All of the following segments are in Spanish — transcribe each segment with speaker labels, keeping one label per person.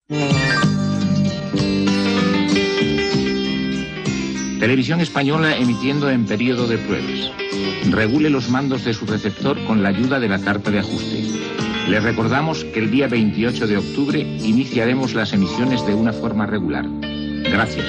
Speaker 1: Televisión Española emitiendo en periodo de pruebas. Regule los mandos de su receptor con la ayuda de la carta de ajuste. Les recordamos que el día 28 de octubre iniciaremos las emisiones de una forma regular. Gracias.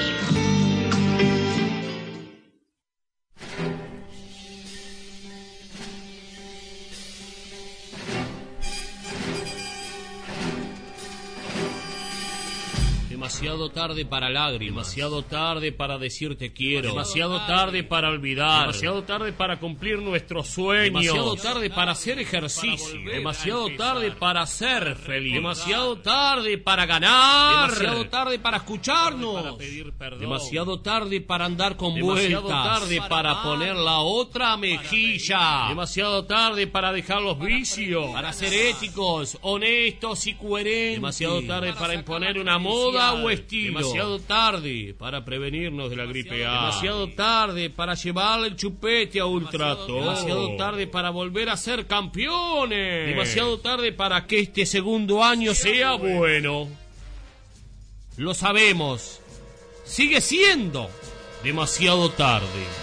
Speaker 2: Demasiado tarde para lágrimas, demasiado tarde para decir te quiero, demasiado tarde para olvidar, demasiado tarde para cumplir nuestros sueños, demasiado tarde para hacer ejercicio, demasiado tarde para ser feliz, demasiado tarde para ganar, demasiado tarde para escucharnos, para pedir perdón, demasiado tarde para andar con vueltas, demasiado tarde para poner la otra mejilla, demasiado tarde para dejar los vicios, para ser éticos, honestos y coherentes, demasiado tarde para imponer una moda o estilo, demasiado tarde para prevenirnos de la gripe A, demasiado tarde para llevarle el chupete a Ultrato, demasiado tarde para volver a ser campeones, demasiado tarde para que este segundo año sea bueno. Lo sabemos, sigue siendo demasiado tarde.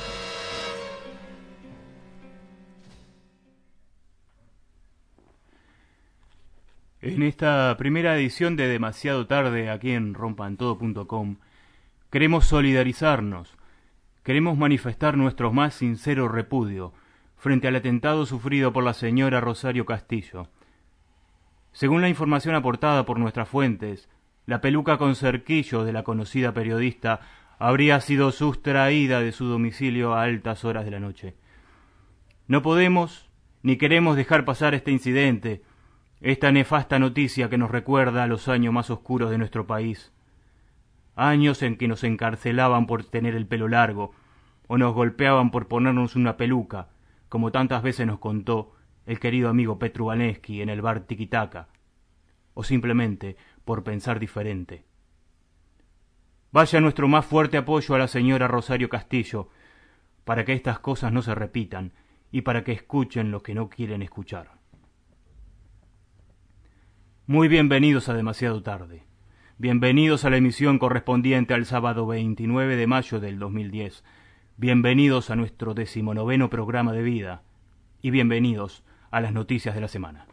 Speaker 3: En esta primera edición de Demasiado Tarde, aquí en rompantodo.com, queremos solidarizarnos, queremos manifestar nuestro más sincero repudio frente al atentado sufrido por la señora Rosario Castillo. Según la información aportada por nuestras fuentes, la peluca con cerquillo de la conocida periodista habría sido sustraída de su domicilio a altas horas de la noche. No podemos ni queremos dejar pasar este incidente, esta nefasta noticia que nos recuerda a los años más oscuros de nuestro país. Años en que nos encarcelaban por tener el pelo largo, o nos golpeaban por ponernos una peluca, como tantas veces nos contó el querido amigo Petru Vanesky en el bar Tiquitaca, o simplemente por pensar diferente. Vaya nuestro más fuerte apoyo a la señora Rosario Castillo, para que estas cosas no se repitan, y para que escuchen lo que no quieren escuchar. Muy bienvenidos a Demasiado Tarde. Bienvenidos a la emisión correspondiente al sábado 29 de mayo del 2010. Bienvenidos a nuestro 19º programa de vida. Y bienvenidos a las noticias de la semana.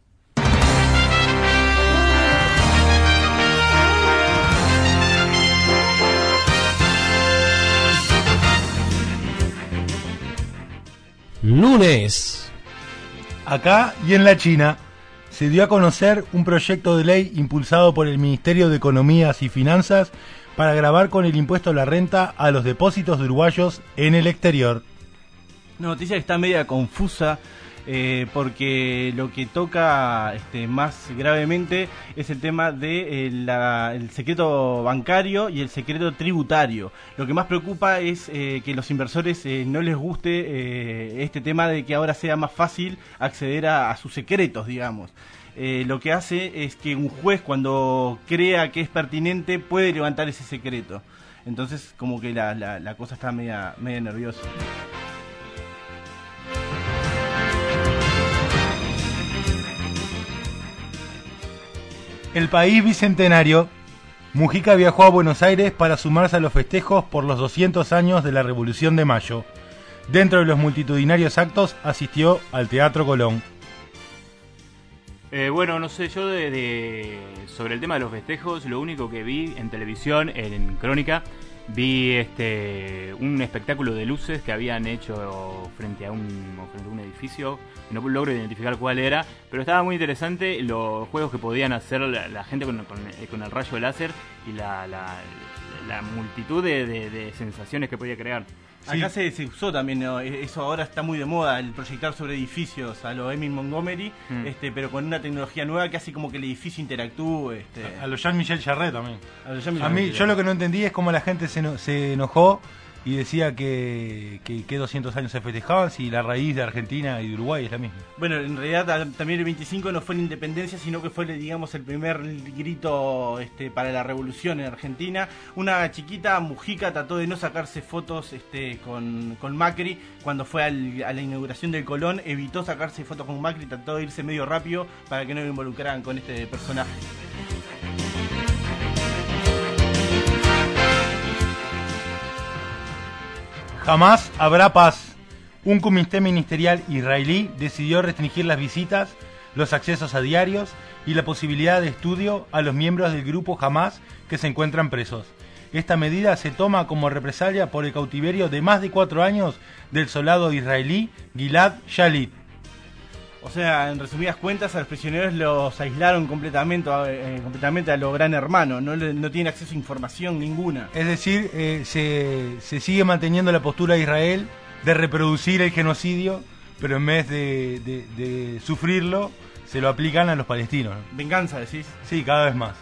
Speaker 2: Lunes.
Speaker 4: Acá y en la China se dio a conocer un proyecto de ley impulsado por el Ministerio de Economías y Finanzas para gravar con el impuesto a la renta a los depósitos de uruguayos en el exterior.
Speaker 5: Una noticia que está media confusa porque lo que toca más gravemente es el tema de el secreto bancario y el secreto tributario. Lo que más preocupa es que los inversores no les guste este tema de que ahora sea más fácil acceder a sus secretos, digamos. Lo que hace es que un juez, cuando crea que es pertinente, puede levantar ese secreto. Entonces como que la cosa está media nerviosa.
Speaker 4: El país bicentenario, Mujica viajó a Buenos Aires para sumarse a los festejos por los 200 años de la Revolución de Mayo. Dentro de los multitudinarios actos asistió al Teatro Colón.
Speaker 3: Bueno, no sé, yo sobre el tema de los festejos, lo único que vi en televisión, en Crónica, vi un espectáculo de luces que habían hecho frente a un edificio. No logro identificar cuál era, pero estaba muy interesante los juegos que podían hacer la gente con el rayo láser y la multitud de sensaciones que podía crear.
Speaker 5: Acá se usó también, ¿no? Eso ahora está muy de moda, el proyectar sobre edificios a lo Emil Montgomery, pero con una tecnología nueva que hace como que el edificio interactúe.
Speaker 4: A lo Jean-Michel Jarre también.
Speaker 5: A
Speaker 4: mí, yo lo que no entendí es cómo la gente se enojó y decía que 200 años se festejaban si la raíz de Argentina y de Uruguay es la misma.
Speaker 5: Bueno, en realidad también el 25 no fue la independencia, sino que fue, digamos, el primer grito para la revolución en Argentina. Una chiquita, Mujica, trató de no sacarse fotos con Macri cuando fue a la inauguración del Colón, evitó sacarse fotos con Macri, trató de irse medio rápido para que no lo involucraran con este personaje.
Speaker 4: Jamás habrá paz. Un comité ministerial israelí decidió restringir las visitas, los accesos a diarios y la posibilidad de estudio a los miembros del grupo Hamas que se encuentran presos. Esta medida se toma como represalia por el cautiverio de más de 4 años del soldado israelí Gilad Shalit.
Speaker 5: O sea, en resumidas cuentas, a los prisioneros los aislaron completamente a lo gran hermano, no tienen acceso a información ninguna.
Speaker 4: Es decir, se sigue manteniendo la postura de Israel de reproducir el genocidio, pero en vez de sufrirlo, se lo aplican a los palestinos.
Speaker 5: ¿Venganza, decís?
Speaker 4: Sí, cada vez más.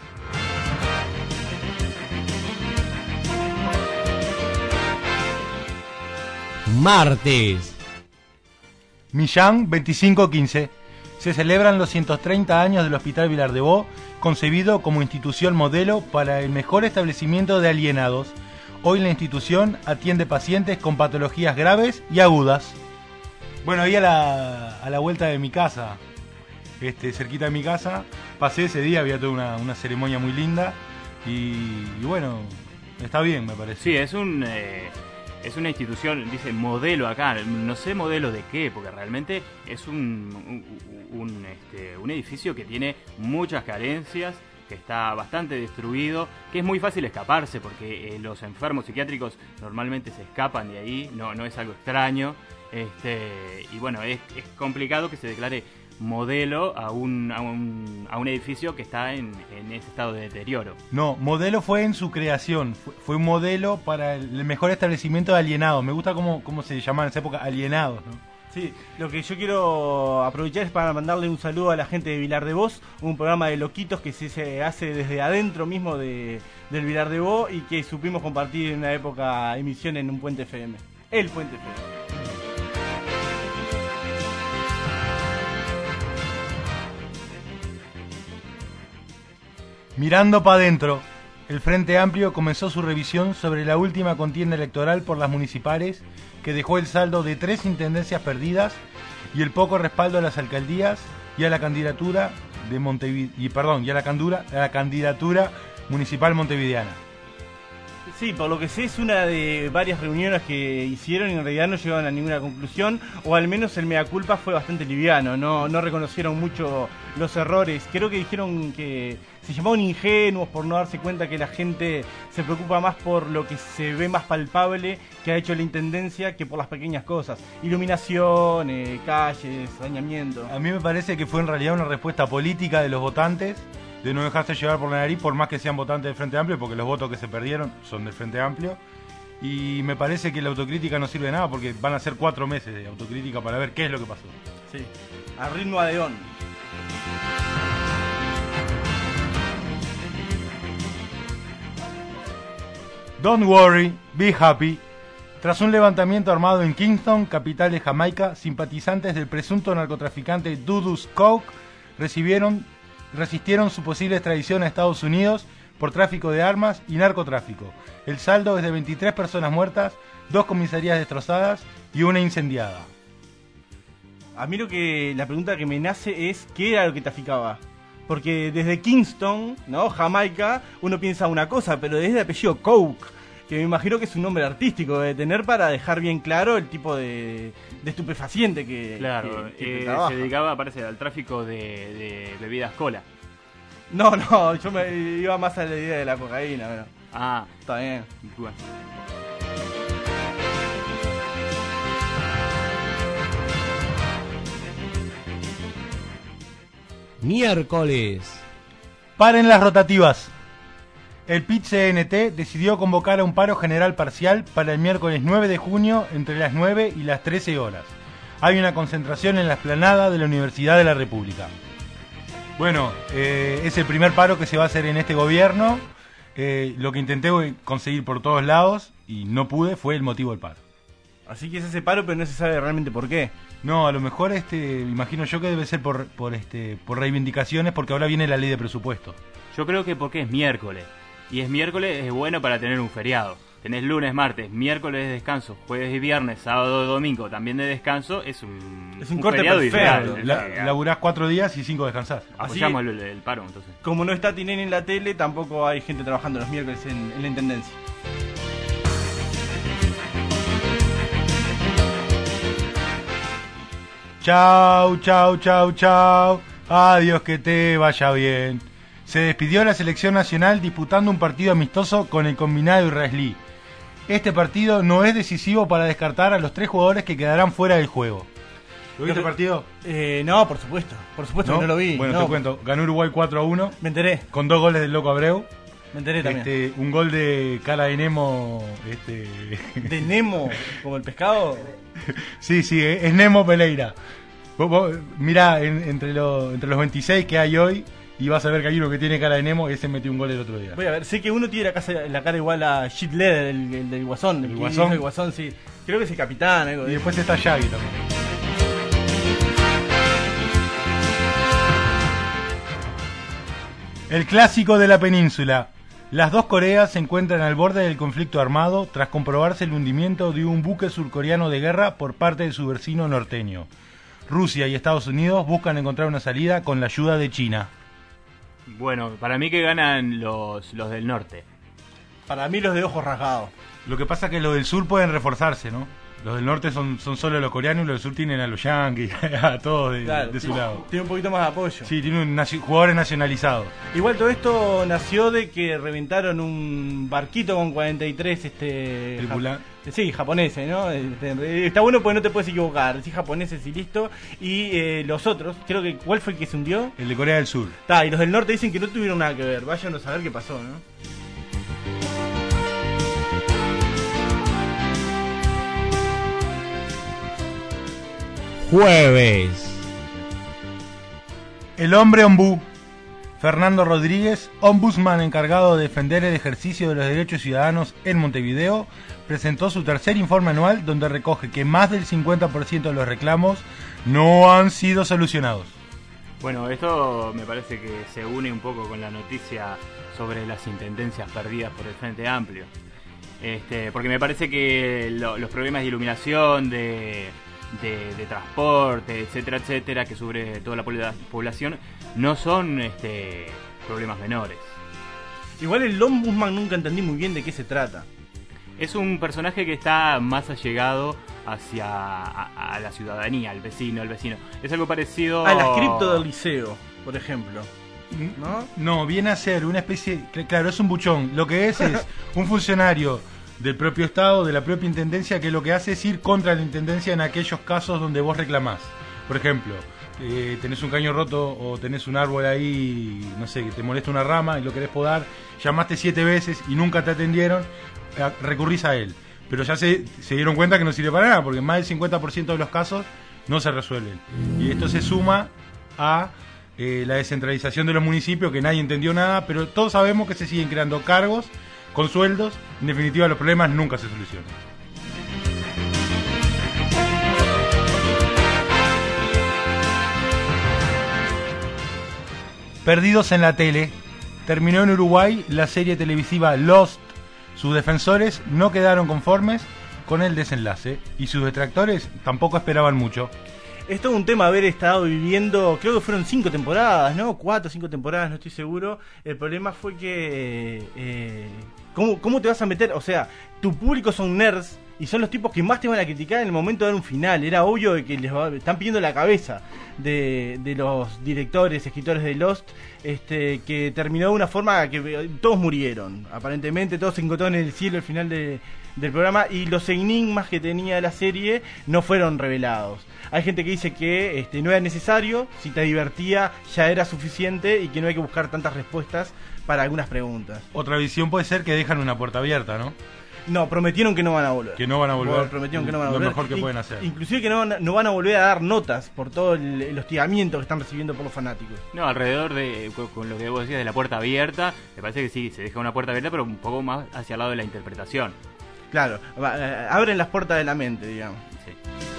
Speaker 6: Martes.
Speaker 4: Millán 2515. Se celebran los 130 años del Hospital Vilar de Bo, concebido como institución modelo para el mejor establecimiento de alienados. Hoy la institución atiende pacientes con patologías graves y agudas. Bueno, ahí a la vuelta de mi casa, cerquita de mi casa, pasé ese día, había toda una ceremonia muy linda y bueno, está bien, me parece.
Speaker 3: Sí, es una institución, dice modelo acá, no sé modelo de qué, porque realmente es un edificio que tiene muchas carencias, que está bastante destruido, que es muy fácil escaparse, porque los enfermos psiquiátricos normalmente se escapan de ahí, no es algo extraño, y bueno, es complicado que se declare modelo a un edificio que está en ese estado de deterioro.
Speaker 4: No, modelo fue en su creación, fue un modelo para el mejor establecimiento de alienados. Me gusta cómo se llamaban en esa época, alienados, ¿no?
Speaker 5: Sí, lo que yo quiero aprovechar es para mandarle un saludo a la gente de Vilar de Bo, un programa de loquitos que se hace desde adentro mismo del Vilar de Bo y que supimos compartir en una época emisión en un Puente FM. El Puente FM.
Speaker 4: Mirando para adentro, el Frente Amplio comenzó su revisión sobre la última contienda electoral por las municipales, que dejó el saldo de 3 intendencias perdidas y el poco respaldo a las alcaldías y a la candidatura de a la candidatura municipal montevideana.
Speaker 5: Sí, por lo que sé es una de varias reuniones que hicieron y en realidad no llegaron a ninguna conclusión, o al menos el mea culpa fue bastante liviano, no reconocieron mucho los errores. Creo que dijeron que se llamaban ingenuos por no darse cuenta que la gente se preocupa más por lo que se ve más palpable que ha hecho la intendencia que por las pequeñas cosas. Iluminación, calles, saneamiento.
Speaker 4: A mí me parece que fue en realidad una respuesta política de los votantes, de no dejarse llevar por la nariz, por más que sean votantes del Frente Amplio, porque los votos que se perdieron son del Frente Amplio. Y me parece que la autocrítica no sirve de nada, porque van a ser 4 meses de autocrítica para ver qué es lo que pasó.
Speaker 5: Sí, a ritmo adeón.
Speaker 4: Don't worry, be happy. Tras un levantamiento armado en Kingston, capital de Jamaica, simpatizantes del presunto narcotraficante Dudus Coke resistieron su posible extradición a Estados Unidos por tráfico de armas y narcotráfico. El saldo es de 23 personas muertas, 2 comisarías destrozadas y una incendiada.
Speaker 5: A mí la pregunta que me nace es ¿qué era lo que traficaba? Porque desde Kingston, ¿no? Jamaica, uno piensa una cosa, pero desde el apellido Coke, que me imagino que es un nombre artístico de tener para dejar bien claro el tipo de estupefaciente que
Speaker 3: se dedicaba, parece, al tráfico de bebidas cola.
Speaker 5: No, yo me iba más a la idea de la cocaína, pero...
Speaker 3: Ah,
Speaker 5: está bien.
Speaker 3: Bueno.
Speaker 6: Miércoles.
Speaker 4: Paren las rotativas. El PIT-CNT decidió convocar a un paro general parcial para el miércoles 9 de junio entre las 9 y las 13 horas. Hay una concentración en la explanada de la Universidad de la República. Bueno, es el primer paro que se va a hacer en este gobierno. Lo que intenté conseguir por todos lados y no pude fue el motivo del paro.
Speaker 5: Así que es ese paro, pero no se sabe realmente por qué.
Speaker 4: No, a lo mejor imagino yo que debe ser por reivindicaciones, porque ahora viene la ley de presupuesto.
Speaker 3: Yo creo que porque es miércoles. Y es miércoles, es bueno para tener un feriado. Tenés lunes, martes, miércoles de descanso, jueves y viernes, sábado y domingo también de descanso. Es un
Speaker 5: corte
Speaker 3: feriado
Speaker 5: perfecto.
Speaker 3: ideal.
Speaker 4: Laburás 4 días y 5 descansás.
Speaker 3: Apoyamos el paro, entonces.
Speaker 5: Como no está Tinelli en la tele, tampoco hay gente trabajando los miércoles en la intendencia.
Speaker 4: Chau, chau, chau, chau. Adiós, que te vaya bien. Se despidió la selección nacional disputando un partido amistoso con el combinado israelí. Este partido no es decisivo para descartar a los 3 jugadores que quedarán fuera del juego. ¿Lo viste el partido?
Speaker 5: No, por supuesto no lo vi.
Speaker 4: Bueno,
Speaker 5: no.
Speaker 4: te cuento, ganó Uruguay 4-1.
Speaker 5: Me enteré.
Speaker 4: Con 2 goles del Loco Abreu.
Speaker 5: Me enteré también.
Speaker 4: Un gol de cara de Nemo.
Speaker 5: ¿De Nemo? ¿Como el pescado?
Speaker 4: Sí, es Nemo Pereira. Vos mirá, entre los 26 que hay hoy, y vas a ver que hay uno que tiene cara de Nemo, y ese metió un gol el otro día.
Speaker 5: Voy a ver, sé que uno tiene la cara igual a Heath Ledger, el del Guasón.
Speaker 4: ¿El Guasón?
Speaker 5: El Guasón, sí. Creo que es el capitán. Algo
Speaker 4: y después está Shaggy también. El clásico de la península. Las 2 Coreas se encuentran al borde del conflicto armado tras comprobarse el hundimiento de un buque surcoreano de guerra por parte de su vecino norteño. Rusia y Estados Unidos buscan encontrar una salida con la ayuda de China.
Speaker 3: Bueno, para mí que ganan los del norte.
Speaker 5: Para mí los de ojos rasgados.
Speaker 4: Lo que pasa es que los del sur pueden reforzarse, ¿no? Los del norte son solo los coreanos y los del sur tienen a los yankees, a todos de su lado.
Speaker 5: Tiene un poquito más de apoyo.
Speaker 4: Sí, tiene jugadores nacionalizados.
Speaker 5: Igual todo esto nació de que reventaron un barquito con 43
Speaker 4: el Bulan.
Speaker 5: Sí, japoneses, ¿no? Está bueno porque no te puedes equivocar. Sí, japoneses y listo. Y los otros, creo que ¿cuál fue el que se hundió?
Speaker 4: El de Corea del Sur.
Speaker 5: Y los del norte dicen que no tuvieron nada que ver. Vayan a saber qué pasó, ¿no?
Speaker 6: Jueves.
Speaker 4: El hombre ombú. Fernando Rodríguez, ombudsman encargado de defender el ejercicio de los derechos ciudadanos en Montevideo, presentó su tercer informe anual donde recoge que más del 50% de los reclamos no han sido solucionados.
Speaker 3: Bueno, esto me parece que se une un poco con la noticia sobre las intendencias perdidas por el Frente Amplio. Porque me parece que los problemas de iluminación, de transporte, etcétera, etcétera, que sufre toda la población, no son problemas menores.
Speaker 5: Igual el ombudsman nunca entendí muy bien de qué se trata.
Speaker 3: Es un personaje que está más allegado hacia a la ciudadanía, al vecino. Es algo parecido
Speaker 5: al ascripto del liceo, por ejemplo.
Speaker 4: No, viene a ser una especie, claro, es un buchón. Lo que es un funcionario del propio Estado, de la propia Intendencia, que lo que hace es ir contra la Intendencia en aquellos casos donde vos reclamás. Por ejemplo, tenés un caño roto o tenés un árbol ahí, no sé, que te molesta una rama y lo querés podar, llamaste 7 veces y nunca te atendieron, recurrís a él. Pero ya se dieron cuenta que no sirve para nada, porque más del 50% de los casos no se resuelven. Y esto se suma a la descentralización de los municipios, que nadie entendió nada, pero todos sabemos que se siguen creando cargos con sueldos. En definitiva, los problemas nunca se solucionan. Perdidos en la tele. Terminó en Uruguay la serie televisiva Lost. Sus defensores no quedaron conformes con el desenlace y sus detractores tampoco esperaban mucho.
Speaker 5: Es todo un tema haber estado viviendo, creo que fueron 5 temporadas, ¿no? 4 o 5 temporadas, no estoy seguro. El problema fue que... ¿Cómo te vas a meter? O sea, tu público son nerds y son los tipos que más te van a criticar en el momento de dar un final. Era obvio de que están pidiendo la cabeza de los directores, escritores de Lost, que terminó de una forma que todos murieron. Aparentemente todos se encontraron en el cielo al final del programa, y los enigmas que tenía la serie no fueron revelados. Hay gente que dice que no era necesario, si te divertía ya era suficiente y que no hay que buscar tantas respuestas para algunas preguntas.
Speaker 4: Otra visión puede ser que dejan una puerta abierta, ¿no?
Speaker 5: No, prometieron que no van a volver.
Speaker 4: Que no van a volver.
Speaker 5: Prometieron que no van a volver.
Speaker 4: Lo mejor que pueden hacer.
Speaker 5: Inclusive que no van a volver a dar notas por todo el hostigamiento que están recibiendo por los fanáticos.
Speaker 3: No, alrededor de, con lo que vos decías de la puerta abierta, me parece que sí, se deja una puerta abierta, pero un poco más hacia el lado de la interpretación.
Speaker 5: Claro, abren las puertas de la mente, digamos.
Speaker 3: Sí.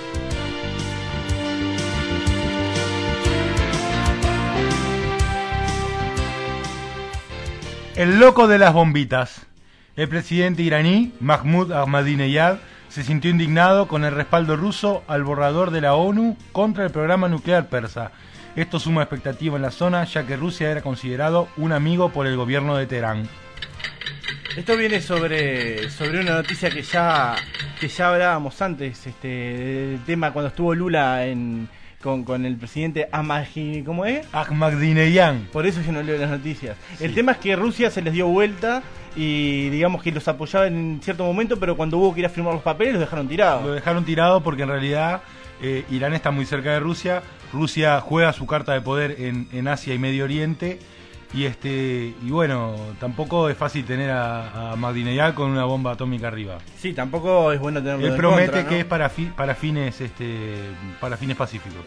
Speaker 4: El loco de las bombitas. El presidente iraní, Mahmoud Ahmadinejad, se sintió indignado con el respaldo ruso al borrador de la ONU contra el programa nuclear persa. Esto suma expectativa en la zona, ya que Rusia era considerado un amigo por el gobierno de Teherán.
Speaker 5: Esto viene sobre una noticia que ya hablábamos antes, el tema cuando estuvo Lula en con el presidente ¿cómo es?
Speaker 4: Ahmadinejad.
Speaker 5: Por eso yo no leo las noticias.
Speaker 4: Sí.
Speaker 5: El tema es que Rusia se les dio vuelta y digamos que los apoyaba en cierto momento, pero cuando hubo que ir a firmar los papeles los dejaron tirados.
Speaker 4: Lo dejaron tirado porque en realidad Irán está muy cerca de Rusia. Rusia juega su carta de poder en Asia y Medio Oriente. Y bueno, tampoco es fácil tener a Ahmadinejad con una bomba atómica arriba.
Speaker 5: Sí, tampoco es bueno tenerlo
Speaker 4: Él
Speaker 5: en
Speaker 4: promete
Speaker 5: contra, ¿no?
Speaker 4: que es para fines pacíficos.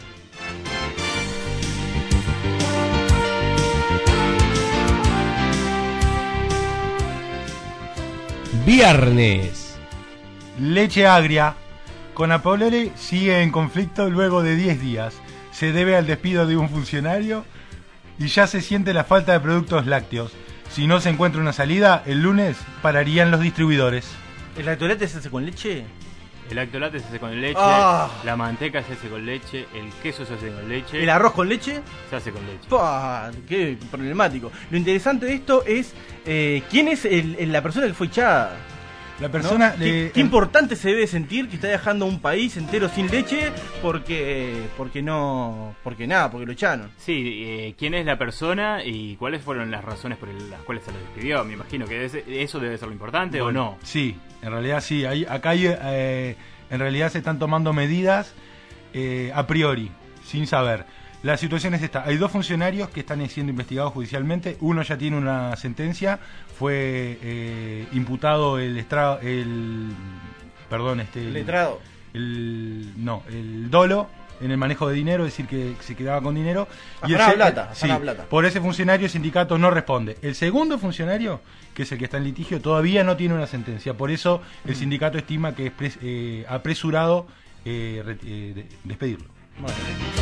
Speaker 6: Viernes.
Speaker 4: Leche agria. Conapolore sigue en conflicto luego de 10 días. Se debe al despido de un funcionario y ya se siente la falta de productos lácteos. Si no se encuentra una salida, el lunes pararían los distribuidores.
Speaker 5: ¿El lactolate se hace con leche?
Speaker 3: El lactolate se hace con leche, la manteca se hace con leche, el queso se hace con leche.
Speaker 5: ¿El arroz con leche?
Speaker 3: Se hace con leche.
Speaker 5: ¡Pah! ¡Qué problemático! Lo interesante de esto es quién es la persona que fue echada.
Speaker 4: La persona...
Speaker 5: ¿No? ¿Qué importante se debe sentir que está dejando un país entero sin leche porque lo echaron?
Speaker 3: Sí, ¿quién es la persona y cuáles fueron las razones por las cuales se lo despidió? Me imagino que eso debe ser lo importante, ¿o no?
Speaker 4: Sí, en realidad sí. En realidad se están tomando medidas a priori, sin saber. La situación es esta. Hay 2 funcionarios que están siendo investigados judicialmente. Uno ya tiene una sentencia. Fue imputado el
Speaker 5: letrado.
Speaker 4: El dolo en el manejo de dinero, es decir, que se quedaba con dinero.
Speaker 5: Plata.
Speaker 4: Por ese funcionario el sindicato no responde. El segundo funcionario, que es el que está en litigio, todavía no tiene una sentencia. Por eso el sindicato estima que es apresurado despedirlo.
Speaker 5: Bueno.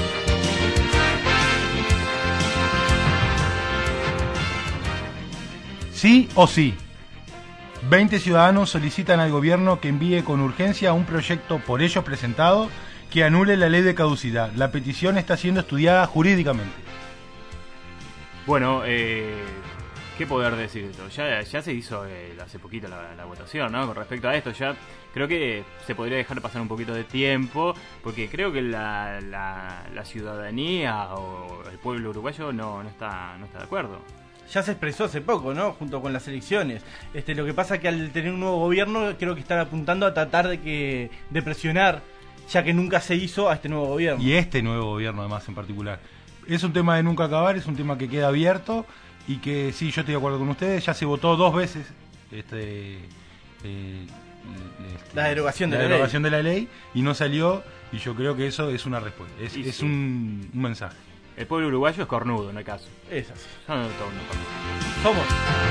Speaker 4: Sí o sí. 20 ciudadanos solicitan al gobierno que envíe con urgencia un proyecto por ellos presentado que anule la ley de caducidad. La petición está siendo estudiada jurídicamente.
Speaker 3: Bueno, ¿qué poder decir de esto? Ya se hizo hace poquito la votación, ¿no? Con respecto a esto, ya creo que se podría dejar pasar un poquito de tiempo, porque creo que la ciudadanía o el pueblo uruguayo no está de acuerdo.
Speaker 5: Ya se expresó hace poco, ¿no? Junto con las elecciones. Lo que pasa es que al tener un nuevo gobierno, creo que están apuntando a tratar de presionar, ya que nunca se hizo, a este nuevo gobierno.
Speaker 4: Y este nuevo gobierno, además, en particular. Es un tema de nunca acabar, es un tema que queda abierto y que, sí, yo estoy de acuerdo con ustedes, ya se votó 2 veces
Speaker 5: la derogación
Speaker 4: de la ley y no salió, y yo creo que eso es una respuesta, es un mensaje.
Speaker 3: El pueblo uruguayo es cornudo, no hay caso.
Speaker 5: Es así.
Speaker 3: Son todos unos cornudos.
Speaker 5: Somos.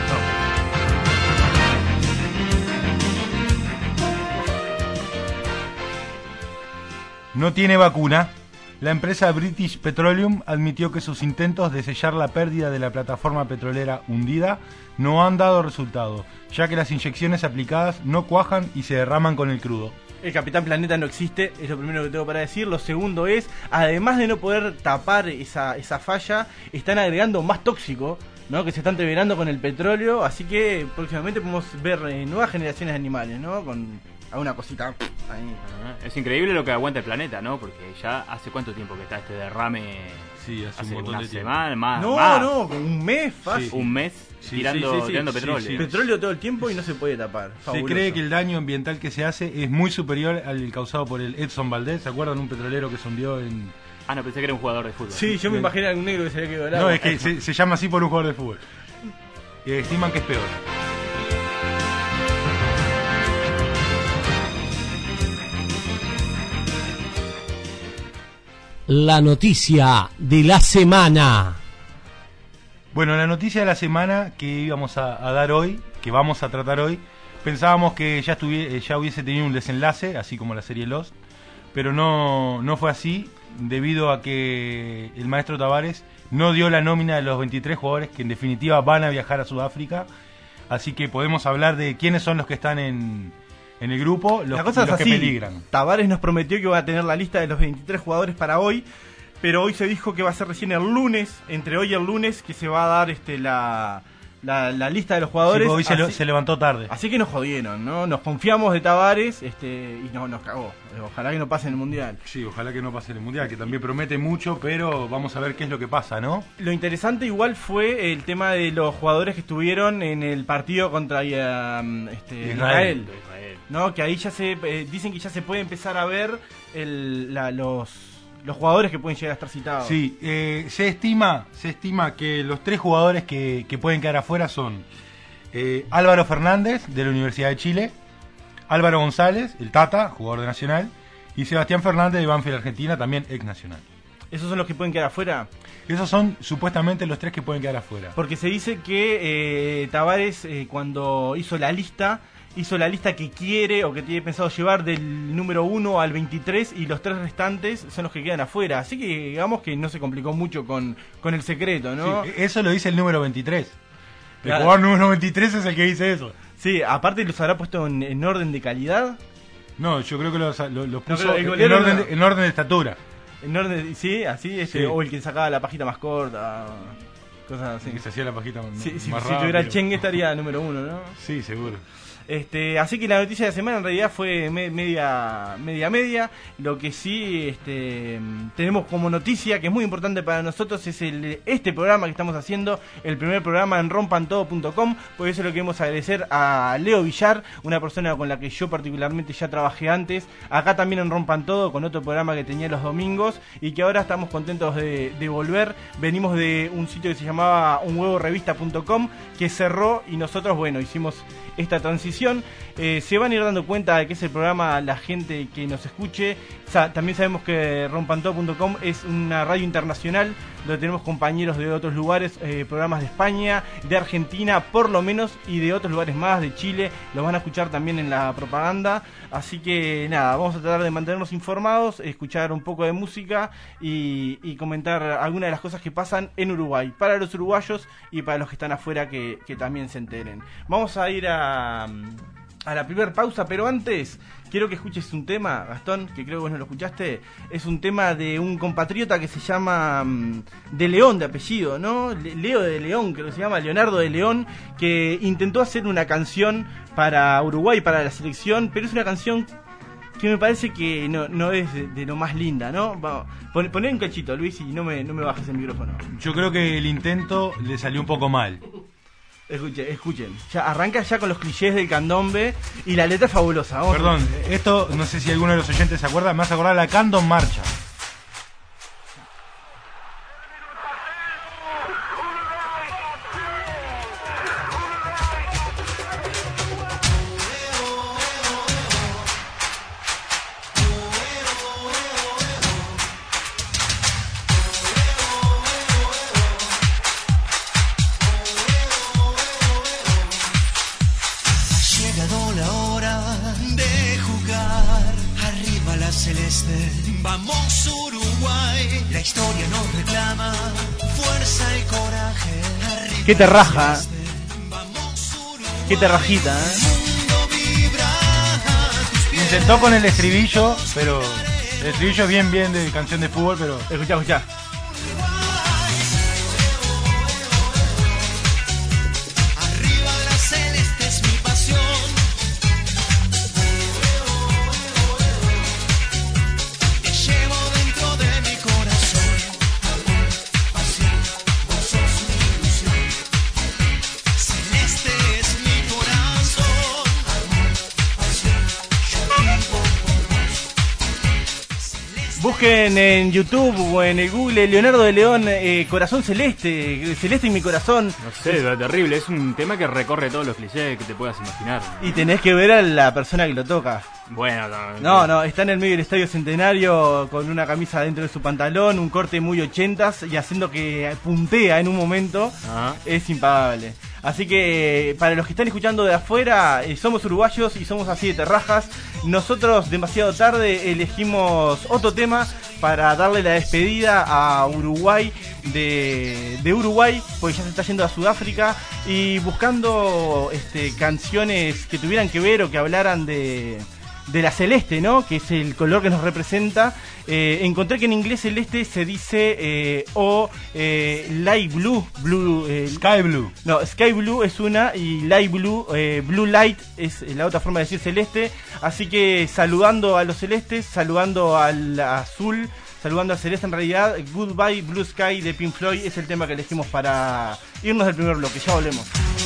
Speaker 4: No tiene vacuna. La empresa British Petroleum admitió que sus intentos de sellar la pérdida de la plataforma petrolera hundida no han dado resultado, ya que las inyecciones aplicadas no cuajan y se derraman con el crudo.
Speaker 5: El Capitán Planeta no existe, es lo primero que tengo para decir. Lo segundo es, además de no poder tapar esa falla, están agregando más tóxico, ¿no? Que se están entreverando con el petróleo, así que próximamente podemos ver nuevas generaciones de animales, ¿no? Con alguna cosita ahí.
Speaker 3: Es increíble lo que aguanta el planeta, ¿no? Porque ya hace cuánto tiempo que está este derrame.
Speaker 4: Sí, hace un montón
Speaker 3: una
Speaker 4: de tiempo.
Speaker 3: semana, más.
Speaker 5: No, un mes fácil.
Speaker 3: Sí. Un mes tirando petróleo.
Speaker 4: Sí.
Speaker 5: Petróleo todo el tiempo y no se puede tapar. Fabuloso.
Speaker 4: Se cree que el daño ambiental que se hace es muy superior al causado por el Edson Valdez. ¿Se acuerdan? Un petrolero que se hundió en...
Speaker 3: Ah, no, pensé que era un jugador de fútbol.
Speaker 5: Sí, yo me imaginé algún negro que se había quedado al
Speaker 4: No,
Speaker 5: agua.
Speaker 4: es que se llama así por un jugador de fútbol. Estiman que es peor.
Speaker 6: La noticia de la semana.
Speaker 4: Bueno, la noticia de la semana que íbamos a dar hoy, que vamos a tratar hoy, pensábamos que ya hubiese tenido un desenlace, así como la serie Lost, pero no fue así, debido a que el maestro Tavares no dio la nómina de los 23 jugadores que en definitiva van a viajar a Sudáfrica, así que podemos hablar de quiénes son los que están en el grupo, los que peligran.
Speaker 5: Tavares nos prometió que va a tener la lista de los 23 jugadores para hoy, pero hoy se dijo que va a ser recién el lunes, entre hoy y el lunes, que se va a dar la lista de los jugadores.
Speaker 4: Sí, hoy se levantó tarde.
Speaker 5: Así que nos jodieron, ¿no? Nos confiamos de Tavares y nos cagó. Ojalá que no pase en el Mundial.
Speaker 4: Sí, ojalá que no pase en el Mundial, que también promete mucho, pero vamos a ver qué es lo que pasa, ¿no?
Speaker 5: Lo interesante igual fue el tema de los jugadores que estuvieron en el partido contra Israel. ¿No? Que ahí ya dicen que ya se puede empezar a ver los jugadores que pueden llegar a estar citados.
Speaker 4: Sí, se estima que los 3 jugadores que pueden quedar afuera son Álvaro Fernández, de la Universidad de Chile, Álvaro González, el Tata, jugador de Nacional, y Sebastián Fernández de Banfield Argentina, también ex Nacional.
Speaker 5: ¿Esos son los que pueden quedar afuera?
Speaker 4: Esos son supuestamente los 3 que pueden quedar afuera.
Speaker 5: Porque se dice que Tavares, cuando hizo la lista que quiere o que tiene pensado llevar del número 1 al 23, y los 3 restantes son los que quedan afuera. Así que digamos que no se complicó mucho con el secreto, ¿no?
Speaker 4: Sí, eso lo dice el número 23. El jugador número 23 es el que dice eso.
Speaker 5: Sí, aparte los habrá puesto en orden de calidad.
Speaker 4: No, yo creo que los puso
Speaker 5: no,
Speaker 4: en orden de estatura.
Speaker 5: En orden, sí, así,
Speaker 4: sí.
Speaker 5: O el que sacaba la pajita más corta, cosas así.
Speaker 4: El que se hacía la pajita más
Speaker 5: si
Speaker 4: rápido.
Speaker 5: tuviera el Chengue estaría número 1, ¿no?
Speaker 4: Sí, seguro.
Speaker 5: Así que la noticia de la semana en realidad fue media. Lo que sí tenemos como noticia, que es muy importante para nosotros, es este programa que estamos haciendo, el primer programa en rompantodo.com. Por eso lo queremos agradecer a Leo Villar, una persona con la que yo particularmente ya trabajé antes, acá también en Rompan Todo, con otro programa que tenía los domingos, y que ahora estamos contentos de volver. Venimos de un sitio que se llamaba unhuevorevista.com, que cerró, y nosotros, bueno, hicimos esta transición. Se van a ir dando cuenta de que es el programa la gente que nos escuche. También sabemos que rompantodo.com es una radio internacional donde tenemos compañeros de otros lugares, programas de España, de Argentina por lo menos, y de otros lugares más, de Chile. Los van a escuchar también en la propaganda. Así que nada, vamos a tratar de mantenernos informados, escuchar un poco de música y comentar algunas de las cosas que pasan en Uruguay, para los uruguayos y para los que están afuera, que también se enteren. Vamos a ir a la primera pausa, pero antes quiero que escuches un tema, Gastón, que creo que vos no lo escuchaste. Es un tema de un compatriota que se llama De León, de apellido, ¿no? Leo de León, creo que se llama Leonardo de León, que intentó hacer una canción para Uruguay, para la selección, pero es una canción que me parece que no es de lo más linda, ¿no? Poné un cachito, Luis, y no me bajes el micrófono.
Speaker 4: Yo creo que el intento le salió un poco mal.
Speaker 5: Escuchen, ya arranca ya con los clichés del candombe y la letra es fabulosa.
Speaker 4: Perdón, esto no sé si alguno de los oyentes se acuerda, me hace acordar la Candom Marcha.
Speaker 7: Vamos Uruguay, la historia nos reclama fuerza y coraje. Arriba
Speaker 5: qué te raja, qué te rajita,
Speaker 4: Intentó con el estribillo, pero el estribillo es bien de canción de fútbol, pero
Speaker 5: escuchá.
Speaker 7: Arriba la celeste es mi pasión.
Speaker 5: Busquen en YouTube o en el Google Leonardo de León, Corazón Celeste, Celeste en mi corazón.
Speaker 3: No sé, es terrible, es un tema que recorre todos los clichés que te puedas imaginar.
Speaker 5: Y tenés que ver a la persona que lo toca.
Speaker 3: Bueno,
Speaker 5: no, está en el medio del Estadio Centenario con una camisa dentro de su pantalón, un corte muy 80s y haciendo que puntea en un momento. Es impagable. Así que para los que están escuchando de afuera, somos uruguayos y somos así de terrajas. Nosotros demasiado tarde elegimos otro tema para darle la despedida a Uruguay de Uruguay, porque ya se está yendo a Sudáfrica, y buscando canciones que tuvieran que ver o que hablaran de la celeste, ¿no? Que es el color que nos representa. Encontré que en inglés celeste se dice light blue,
Speaker 4: Sky Blue.
Speaker 5: No, Sky Blue es una y Light Blue, Blue Light es la otra forma de decir celeste. Así que saludando a los celestes, saludando al azul, saludando al celeste en realidad, Goodbye Blue Sky de Pink Floyd es el tema que elegimos para irnos del primer bloque. Ya volvemos.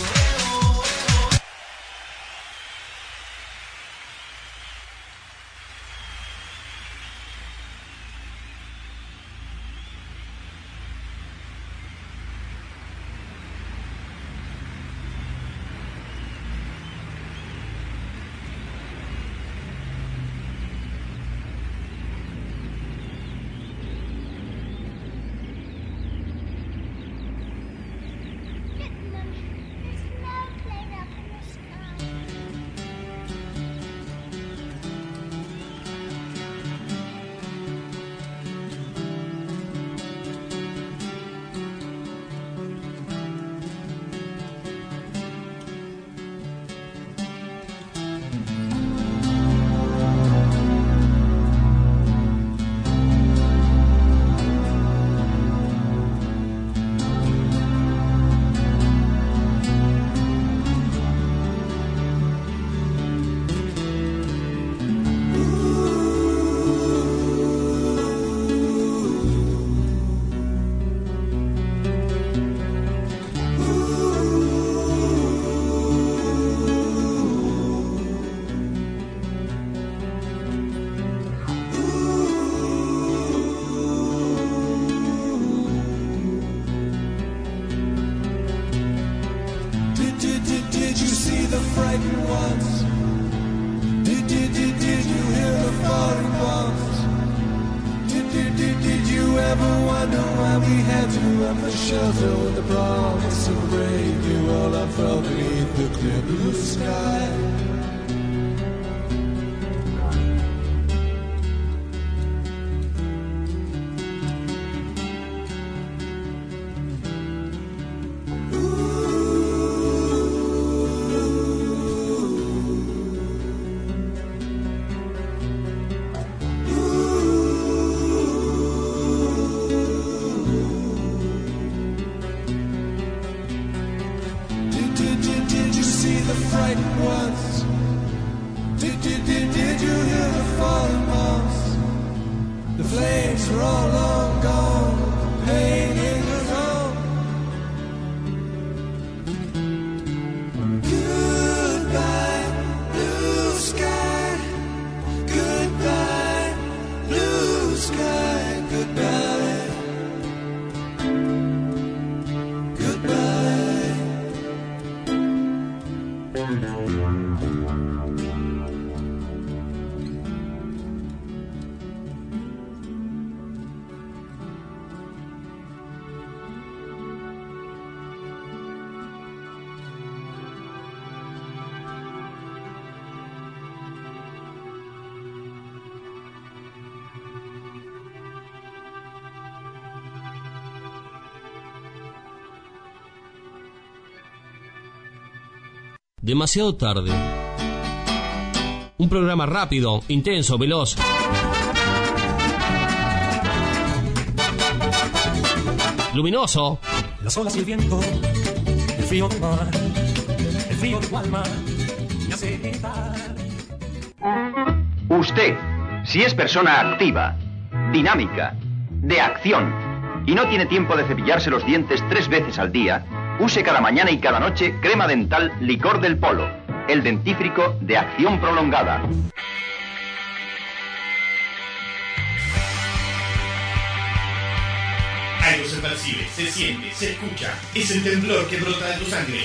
Speaker 6: Demasiado tarde. Un programa rápido, intenso, veloz. Luminoso.
Speaker 8: Las olas y el viento, el frío del mar, el frío de tu alma, me hace gritar.
Speaker 9: Usted, si es persona activa, dinámica, de acción, y no tiene tiempo de cepillarse los dientes 3 veces al día, use cada mañana y cada noche crema dental Licor del Polo, el dentífrico de acción prolongada.
Speaker 10: Algo se percibe, se siente, se escucha. Es el temblor que brota de tu sangre.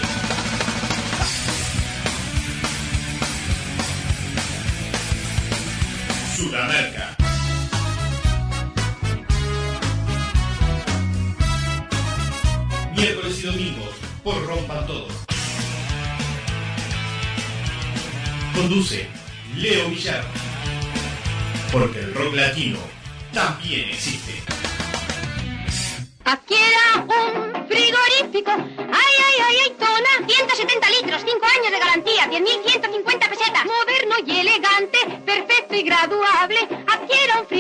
Speaker 10: Sudamérica. Miércoles y domingos por Rompan Todos. Conduce Leo Villar. Porque el rock latino también existe.
Speaker 11: Adquiera un frigorífico. Ay, Tona. 170 litros, 5 años de garantía, 10.150 pesetas. Moderno y elegante,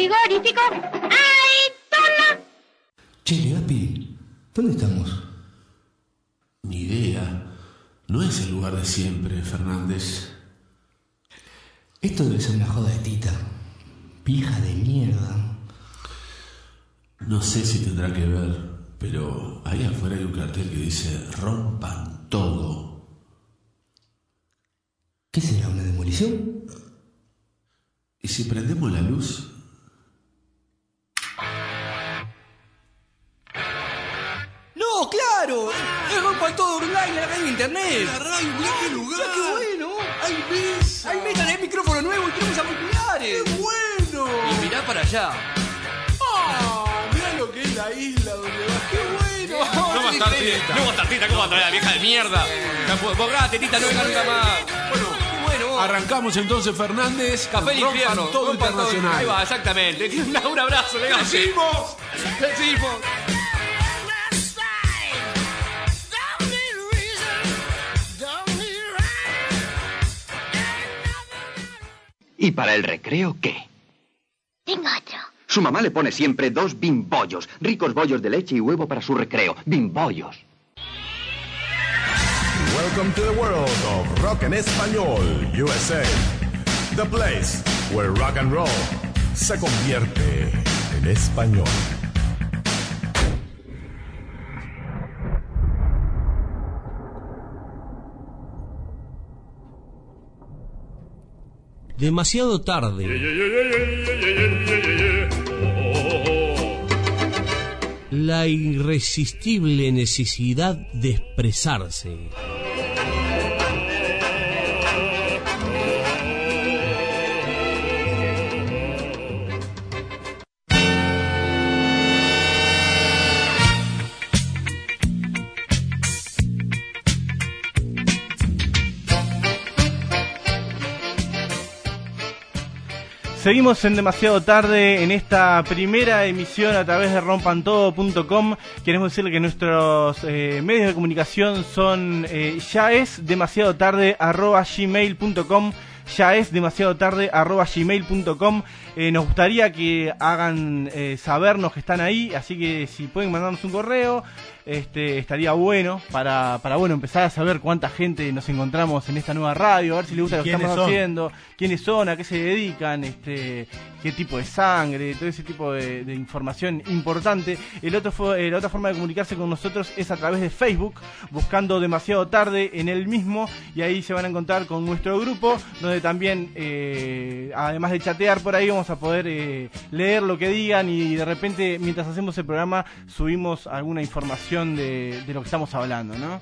Speaker 11: frigorífico. ¡Ay, toma!
Speaker 12: Che, Legapi, ¿dónde estamos?
Speaker 13: Ni idea. No es el lugar de siempre, Fernández.
Speaker 12: Esto debe ser una joda de Tita. Pija de mierda.
Speaker 13: No sé si tendrá que ver, pero ahí afuera hay un cartel que dice rompan todo.
Speaker 12: ¿Qué será, una demolición?
Speaker 13: ¿Y si prendemos la luz?
Speaker 12: ¡No, claro! ¡Es Rompan Todo Online en la radio de internet!
Speaker 13: ¡La radio, mirá qué lugar!
Speaker 12: ¡Qué bueno!
Speaker 13: ¡Hay mesa!
Speaker 12: ¡Hay mesa, tenés micrófono nuevo y tenemos auriculares!
Speaker 13: ¡Qué bueno!
Speaker 12: Y mirá para allá.
Speaker 13: Mirá lo que es la isla donde vas. ¡Qué bueno!
Speaker 12: No va a estar Tita. No va a estar Tita, ¿cómo va a traer a la vieja de mierda? Borrate, Tita, no venga nunca más. Bueno,
Speaker 13: arrancamos entonces, Fernández.
Speaker 12: Café del infierno.
Speaker 13: Todo internacional.
Speaker 12: Ahí va, exactamente. Un abrazo, legal.
Speaker 13: ¡Decimos!
Speaker 9: ¿Y para el recreo qué?
Speaker 11: Tengo otro.
Speaker 9: Su mamá le pone siempre 2 bimbollos, ricos bollos de leche y huevo para su recreo. Bimbollos.
Speaker 14: Welcome to the world of rock en español, USA. The place where rock and roll se convierte en español.
Speaker 6: Demasiado tarde. La irresistible necesidad de expresarse.
Speaker 5: Seguimos en Demasiado Tarde en esta primera emisión a través de rompantodo.com. Queremos decirle que nuestros medios de comunicación son yaesdemasiadotarde@gmail.com. yaesdemasiadotarde@gmail.com. Nos gustaría que hagan sabernos que están ahí, así que si pueden mandarnos un correo, estaría bueno para bueno empezar a saber cuánta gente nos encontramos en esta nueva radio, a ver si les gusta lo que estamos haciendo, quiénes son, a qué se dedican, qué tipo de sangre, todo ese tipo de información importante. La otra forma de comunicarse con nosotros es a través de Facebook, buscando Demasiado Tarde en el mismo, y ahí se van a encontrar con nuestro grupo, donde también además de chatear por ahí vamos a poder leer lo que digan, y de repente mientras hacemos el programa subimos alguna información de lo que estamos hablando, ¿no?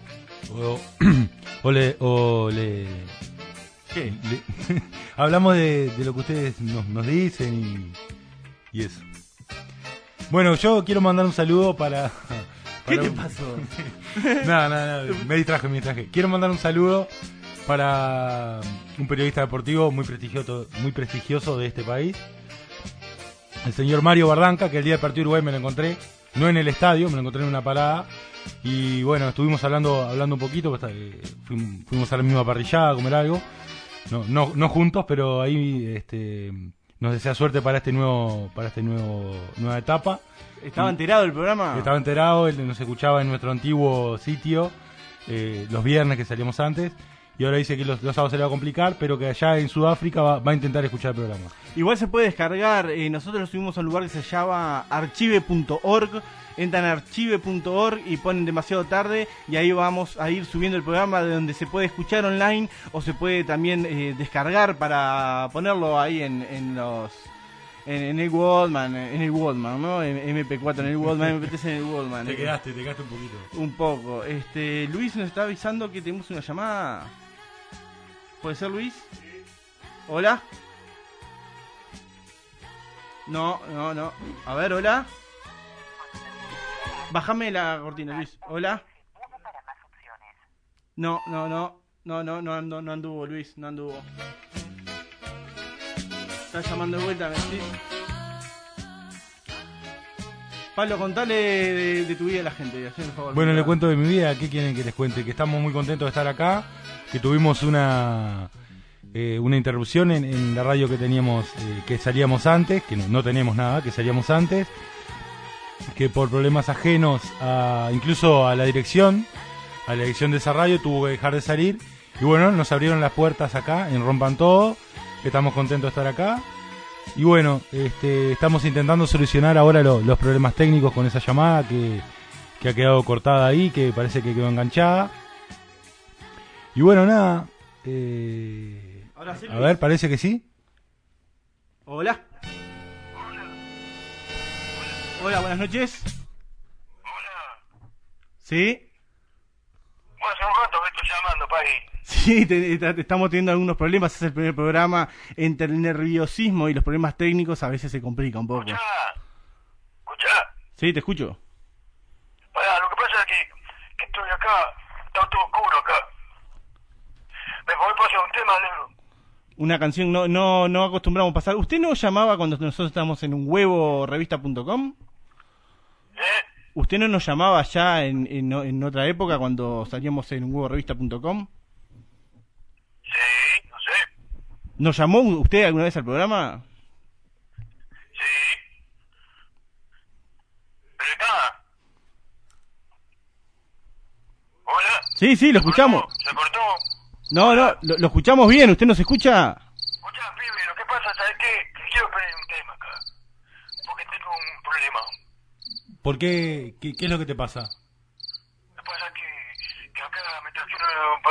Speaker 4: ¿Qué? Hablamos de lo que ustedes nos dicen y eso. Bueno, yo quiero mandar un saludo para
Speaker 5: ¿Qué te pasó?
Speaker 4: No, me distraje. Quiero mandar un saludo para un periodista deportivo muy prestigioso de este país, el señor Mario Bardanca, que el día del partido de Uruguay me lo encontré, no en el estadio, me lo encontré en una parada, y bueno, estuvimos hablando un poquito, fuimos a la misma parrillada a comer algo, no juntos, pero ahí nos desea suerte para nueva etapa.
Speaker 5: ¿Estaba enterado del programa?
Speaker 4: Estaba enterado, él nos escuchaba en nuestro antiguo sitio los viernes que salíamos antes, y ahora dice que los sábados se le va a complicar, pero que allá en Sudáfrica va a intentar escuchar el programa.
Speaker 5: Igual se puede descargar, nosotros lo subimos a un lugar que se llama archive.org, entran a archive.org y ponen Demasiado Tarde, y ahí vamos a ir subiendo el programa, de donde se puede escuchar online, o se puede también descargar para ponerlo ahí en el Walkman, ¿no? MP4 en el Walkman, MP3 en el Walkman.
Speaker 4: Te quedaste un poquito.
Speaker 5: Un poco. Luis nos está avisando que tenemos una llamada. ¿Puede ser, Luis? ¿Hola? No. A ver, ¿hola? Bájame la cortina, Luis. ¿Hola? No anduvo, Luis, no anduvo. Está llamando de vuelta, ¿me decís? Pablo, contale de tu vida a la gente, hazme un favor.
Speaker 4: Bueno, le cuento de mi vida. ¿Qué quieren que les cuente? Que estamos muy contentos de estar acá, que tuvimos una una interrupción en la radio que teníamos, que salíamos antes, que no teníamos nada, que salíamos antes, que por problemas ajenos incluso a la dirección de esa radio tuvo que dejar de salir. Y bueno, nos abrieron las puertas acá en Rompan Todo. Estamos contentos de estar acá. Y bueno, estamos intentando solucionar ahora los problemas técnicos con esa llamada que ha quedado cortada ahí, que parece que quedó enganchada. Y bueno, nada.
Speaker 5: Ahora sí,
Speaker 4: a ver, parece que sí.
Speaker 5: Hola. Hola, buenas noches.
Speaker 15: Hola.
Speaker 5: ¿Sí?
Speaker 15: Bueno, hace un rato que estoy llamando, país.
Speaker 5: Sí, te estamos teniendo algunos problemas. Es el primer programa. Entre el nerviosismo y los problemas técnicos a veces se complica un poco.
Speaker 15: ¿Escuchá?
Speaker 5: Sí, te escucho.
Speaker 15: Pará, lo que pasa es que estoy acá, está todo oscuro acá. ¿Me podés pasar un tema, negro?
Speaker 5: Una canción no acostumbramos a pasar. ¿Usted no llamaba cuando nosotros estábamos en un huevo revista.com? ¿Usted no nos llamaba ya en otra época cuando salíamos en un huevo revista.com?
Speaker 15: Sí, no sé.
Speaker 5: ¿Nos llamó usted alguna vez al programa?
Speaker 15: Sí. ¿Pero está? ¿Hola?
Speaker 5: Sí, lo escuchamos.
Speaker 15: ¿Se cortó?
Speaker 5: No, lo escuchamos bien. ¿Usted nos escucha?
Speaker 15: Escuchá, pibe, lo que pasa, ¿sabes qué? Que quiero pedir un tema acá. Porque tengo un problema.
Speaker 4: ¿Por qué? ¿Qué es lo que te pasa?
Speaker 15: Me pasa que acá me trajeron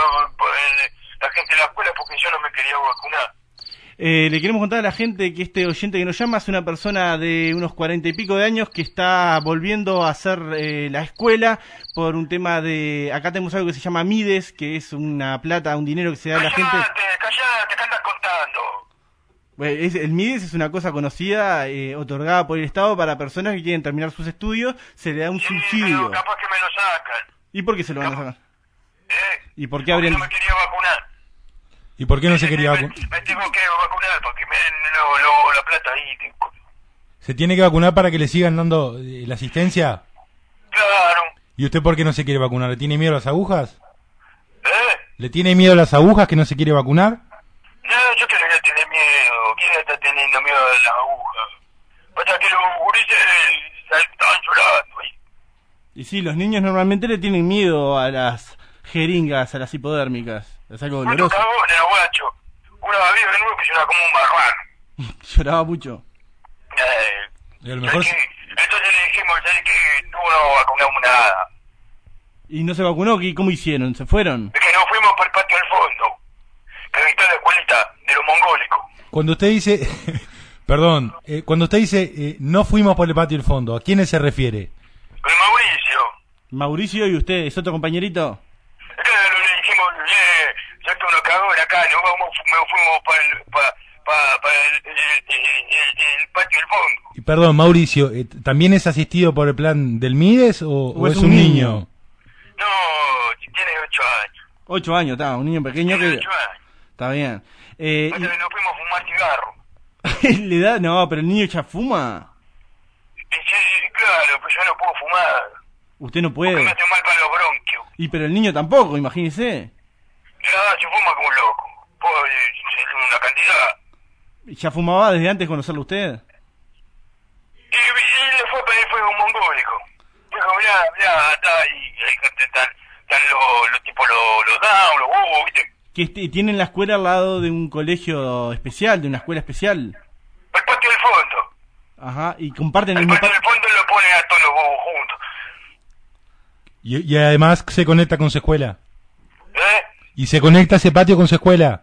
Speaker 15: la gente de la escuela porque yo no me quería vacunar.
Speaker 5: Le queremos contar a la gente que este oyente que nos llama es una persona de unos 40 y pico de años que está volviendo a hacer la escuela por un tema de... Acá tenemos algo que se llama Mides, que es una plata, un dinero que se da a la gente...
Speaker 15: Callate, ¿qué andas contando?
Speaker 5: Bueno, el Mides es una cosa conocida, otorgada por el Estado para personas que quieren terminar sus estudios, se le da un subsidio.
Speaker 15: Pero capaz que me lo sacan.
Speaker 5: ¿Y por qué se lo van a sacar? ¿Y por qué
Speaker 15: Porque
Speaker 5: habrían...?
Speaker 15: no me quería vacunar.
Speaker 4: ¿Y por qué no se quería vacunar?
Speaker 15: Me tengo que vacunar porque me den la plata ahí.
Speaker 4: ¿Se tiene que vacunar para que le sigan dando la asistencia?
Speaker 15: Claro.
Speaker 4: ¿Y usted por qué no se quiere vacunar? ¿Le tiene miedo a las agujas? ¿Le tiene miedo a las agujas que no se quiere vacunar?
Speaker 15: No, yo que le voy a tener miedo. ¿Quién está teniendo miedo a las agujas? Pasa que los gurises estaban llorando ahí.
Speaker 5: Y sí, los niños normalmente le tienen miedo a las jeringas, a las hipodérmicas. Es algo doloroso.
Speaker 15: Muchos cagones, guacho. Una babilla de nuevo que llora como un marrano.
Speaker 5: Lloraba mucho.
Speaker 4: Y a lo mejor...
Speaker 15: Entonces le dijimos, ¿sabes qué? Tú no vacunamos nada.
Speaker 5: ¿Y no se vacunó? ¿Cómo hicieron? ¿Se fueron?
Speaker 15: Es que nos fuimos por el patio al fondo. Que está la escuelita de los mongólicos.
Speaker 4: Cuando usted dice... Perdón, cuando usted dice no fuimos por el patio del fondo, ¿a quiénes se refiere?
Speaker 15: Con Mauricio.
Speaker 5: ¿Mauricio y usted? ¿Es otro compañerito?
Speaker 15: Claro, le dijimos, ya que unos cagones acá, nos fuimos para el patio del fondo.
Speaker 4: Y perdón, Mauricio, ¿también es asistido por el plan del Mides o es un niño?
Speaker 15: No, tiene 8 años.
Speaker 5: 8 años, está, un niño pequeño
Speaker 15: Tiene
Speaker 5: que...
Speaker 15: 8 años.
Speaker 5: Está bien.
Speaker 15: Nos fuimos a fumar cigarro.
Speaker 5: ¿Le da? No, pero el niño ya fuma.
Speaker 15: Sí, claro, pues yo no puedo fumar.
Speaker 5: Usted no puede.
Speaker 15: Porque me hace mal para los bronquios.
Speaker 5: Y pero el niño tampoco, imagínese.
Speaker 15: Ya, se fuma como un loco. Pues, una cantidad.
Speaker 5: ¿Ya fumaba desde antes de conocerlo usted?
Speaker 15: Y le fue un mongólico. Dijo, mirá, está ahí están los tipos, los down, los bobos, ¿viste?
Speaker 5: Que tienen la escuela al lado de un colegio especial, de una escuela especial.
Speaker 15: El patio del fondo.
Speaker 5: Ajá, y comparten
Speaker 15: el patio del fondo lo ponen a todos los bobos juntos.
Speaker 4: Y además se conecta con su escuela. ¿Y se conecta ese patio con su escuela?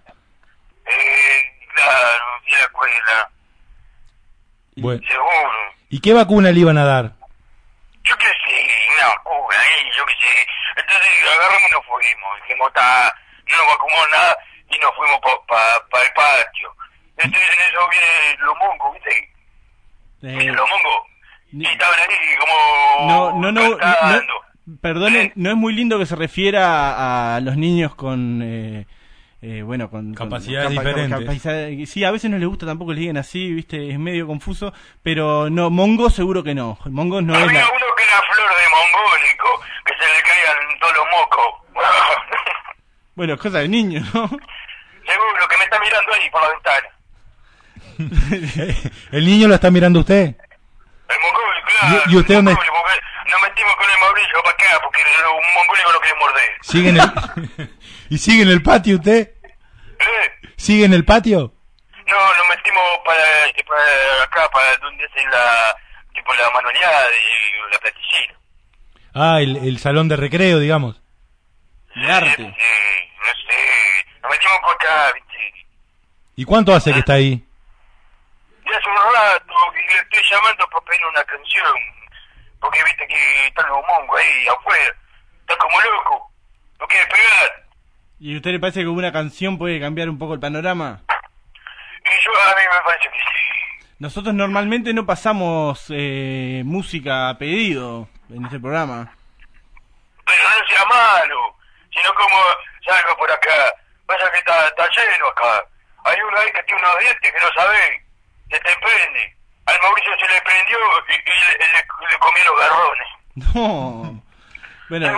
Speaker 15: Claro, y la escuela.
Speaker 4: Bueno.
Speaker 15: Seguro.
Speaker 4: ¿Y qué vacuna le iban a dar?
Speaker 15: Yo qué sé, una vacuna, yo qué sé. Entonces agarramos y nos fuimos. Dijimos, no nos vacunamos nada y nos fuimos para el patio. Entonces en eso vienen los mongos, ¿viste? Vienen los mongos. Y estaban ahí como...
Speaker 5: No. Perdone, no es muy lindo que se refiera a los niños con... con
Speaker 4: capacidades diferentes.
Speaker 5: Sí, a veces no les gusta tampoco que les digan así, viste, es medio confuso, pero no, mongo seguro que no. Mongos no.
Speaker 15: Había uno que era flor de mongólico, que se le caían todos los mocos.
Speaker 5: Bueno, cosa de niño, ¿no?
Speaker 15: Seguro que me está mirando ahí por la ventana.
Speaker 4: ¿El niño lo está mirando usted?
Speaker 15: El mongólico, claro.
Speaker 4: ¿Y usted dónde?
Speaker 15: Nos metimos con el Mauricio para acá porque un mongólico lo quiere morder.
Speaker 4: ¿Sigue en el... ¿Y sigue en el patio usted? ¿Sigue en el patio?
Speaker 15: No, nos metimos para acá, para donde es la manualidad y la platicina.
Speaker 4: Ah, el salón de recreo, digamos.
Speaker 5: De arte.
Speaker 15: Sí, no sé. Nos metimos por acá, ¿viste?
Speaker 4: ¿Y cuánto hace que está ahí?
Speaker 15: Ya hace un rato y le estoy llamando para pedir una canción. Porque viste que están los mongos ahí afuera. Está como loco. No quiere pegar.
Speaker 5: ¿Y a usted le parece que una canción puede cambiar un poco el panorama?
Speaker 15: A mí me parece que sí.
Speaker 5: Nosotros normalmente no pasamos música a pedido en este programa.
Speaker 15: Pero no sea malo, sino como salgo por acá. Pasa que está lleno acá. Hay uno ahí que tiene unos dientes que no sabe. Se te prende. Al Mauricio se le prendió y le comió los garrones.
Speaker 5: No. Bueno.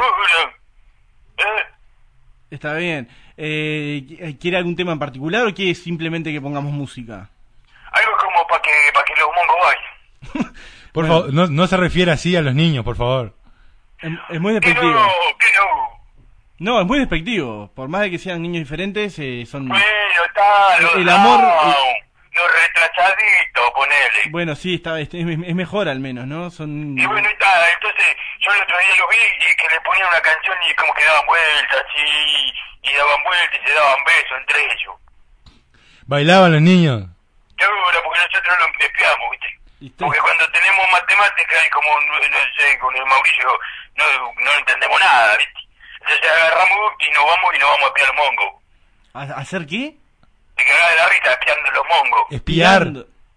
Speaker 5: Está bien. ¿Quiere algún tema en particular o quiere simplemente que pongamos música?
Speaker 15: Algo como para que los mongos vayan.
Speaker 4: Por favor, no se refiere así a los niños, por favor.
Speaker 5: Es muy despectivo.
Speaker 15: Que no.
Speaker 5: No, es muy despectivo. Por más de que sean niños diferentes, son...
Speaker 15: Bueno, está...
Speaker 5: El amor...
Speaker 15: Los retrasaditos, ponele.
Speaker 5: Bueno, sí, es mejor al menos, ¿no?
Speaker 15: Y bueno, está, entonces yo el otro día los vi y que le ponían una canción y como que daban vueltas y daban vueltas y se daban besos entre ellos.
Speaker 4: ¿Bailaban los niños?
Speaker 15: Seguro, porque nosotros lo espiamos, ¿viste? Porque cuando tenemos matemáticas y como, no sé, con el Mauricio no entendemos nada, ¿viste? Entonces agarramos y nos vamos a espiar los mongos.
Speaker 5: ¿A hacer qué?
Speaker 15: De cagar de la risa espiando los mongos.
Speaker 4: ¿Espiar?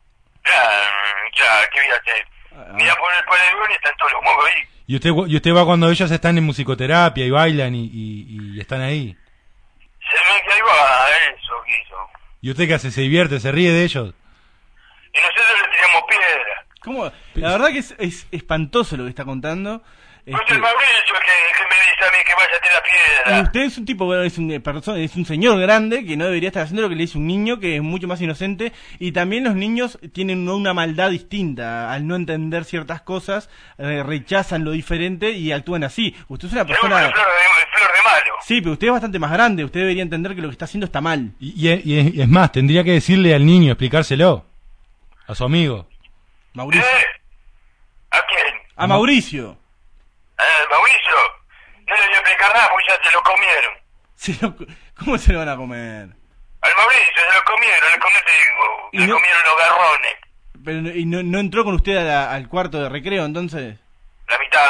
Speaker 15: Ya, ¿qué voy a hacer? Mira por el y están todos los mongos ahí.
Speaker 4: ¿Y usted va cuando ellos están en musicoterapia y bailan y están ahí?
Speaker 15: Se ve que ahí va, eso.
Speaker 4: ¿Y usted qué hace? ¿Se divierte? ¿Se ríe de ellos?
Speaker 15: Y nosotros le tiramos piedra.
Speaker 5: ¿Cómo? La verdad que es espantoso lo que está contando.
Speaker 15: Pues el Mauricio que me dice a mí que vaya a tirar piedra.
Speaker 5: Y usted es un tipo, es un señor grande que no debería estar haciendo lo que le dice un niño, que es mucho más inocente. Y también los niños tienen una maldad distinta. Al no entender ciertas cosas, rechazan lo diferente y actúan así. Usted es una persona...
Speaker 15: flor de malo.
Speaker 5: Sí, pero usted es bastante más grande. Usted debería entender que lo que está haciendo está mal.
Speaker 4: Y es más, tendría que decirle al niño, explicárselo. A su amigo.
Speaker 5: Mauricio.
Speaker 15: ¿A quién?
Speaker 5: A Mauricio.
Speaker 15: Mauricio, no le voy a explicar nada porque ya se lo comieron.
Speaker 5: ¿Cómo se lo van a comer?
Speaker 15: Al Mauricio se lo comieron, le comieron los garrones.
Speaker 5: Pero, ¿y no entró con usted al cuarto de recreo entonces?
Speaker 15: La mitad.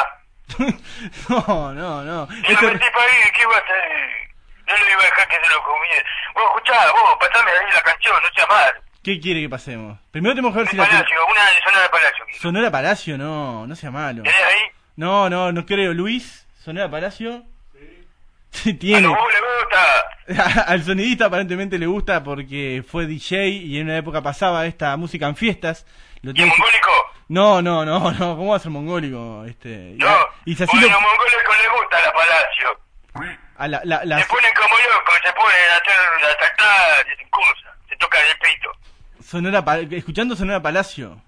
Speaker 5: No.
Speaker 15: Y lo metí para ahí, ¿qué iba a hacer? No le iba a dejar que se lo comiera. Vos escuchá, pasame ahí la canción, no sea mal.
Speaker 5: ¿Qué quiere que pasemos? Primero tenemos que ver si
Speaker 15: Palacio, una de Sonora Palacio.
Speaker 5: Sonora Palacio, no sea malo.
Speaker 15: ¿Tenés ahí?
Speaker 5: No creo. Luis, Sonora Palacio. Sí. Tiene.
Speaker 15: ¿A vos le gusta?
Speaker 5: Al sonidista aparentemente le gusta porque fue DJ y en una época pasaba esta música en fiestas.
Speaker 15: ¿Y mongólico?
Speaker 5: No, ¿cómo va a ser mongólico?
Speaker 15: No, y si así los mongólicos les gusta la Palacio. Se ponen como locos, se ponen a saltar y hacen cosas, se tocan el pito.
Speaker 5: Escuchando Sonora Palacio.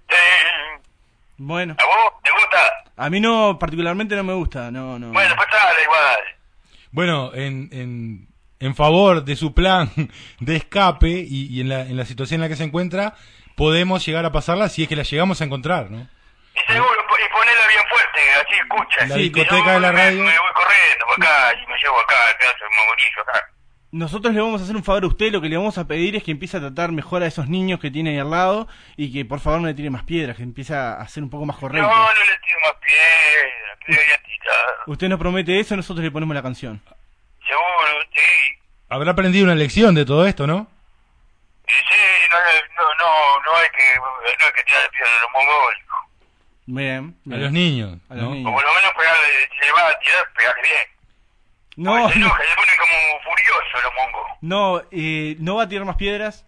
Speaker 5: Bueno.
Speaker 15: ¿A vos te gusta?
Speaker 5: A mí no, particularmente no me gusta, no.
Speaker 15: Bueno, pues dale, igual.
Speaker 4: Bueno, en favor de su plan de escape y en la situación en la que se encuentra, podemos llegar a pasarla si es que la llegamos a encontrar, ¿no?
Speaker 15: Y seguro, y ponerla bien fuerte, así escucha.
Speaker 4: La discoteca de la radio.
Speaker 15: Me voy corriendo por acá y me llevo acá, el pedazo de Mauricio acá.
Speaker 5: Nosotros le vamos a hacer un favor a usted, lo que le vamos a pedir es que empiece a tratar mejor a esos niños que tiene ahí al lado y que por favor no le tire más piedras, que empiece a ser un poco más correcto.
Speaker 15: No le tiro más piedras, que debería tirar.
Speaker 5: Usted nos promete eso, nosotros le ponemos la canción.
Speaker 15: Seguro, sí.
Speaker 4: Habrá aprendido una lección de todo esto, ¿no?
Speaker 15: Sí, no hay que tirar piedras a los mongólicos.
Speaker 5: Bien.
Speaker 4: A los niños,
Speaker 5: a los niños.
Speaker 15: O por lo menos pegarle, si le va a tirar, pegarle bien.
Speaker 5: No,
Speaker 15: se enoja, se pone como furioso los mongos.
Speaker 5: ¿No va a tirar más piedras?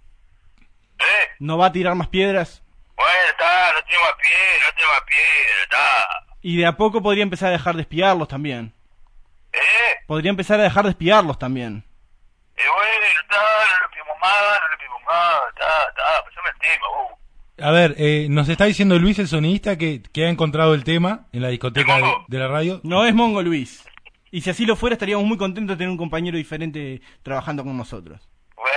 Speaker 5: ¿No va a tirar más piedras?
Speaker 15: Bueno, está, no tiene más piedra, está.
Speaker 5: Y de a poco podría empezar a dejar de espiarlos también. Podría empezar a dejar de espiarlos también.
Speaker 15: Bueno, no le pedimos más, pasame el tema, vos.
Speaker 4: A ver, nos está diciendo Luis, el sonidista, que ha encontrado el tema en la discoteca de la radio.
Speaker 5: No es Mongo, Luis. Y si así lo fuera, estaríamos muy contentos de tener un compañero diferente trabajando con nosotros.
Speaker 15: Bueno,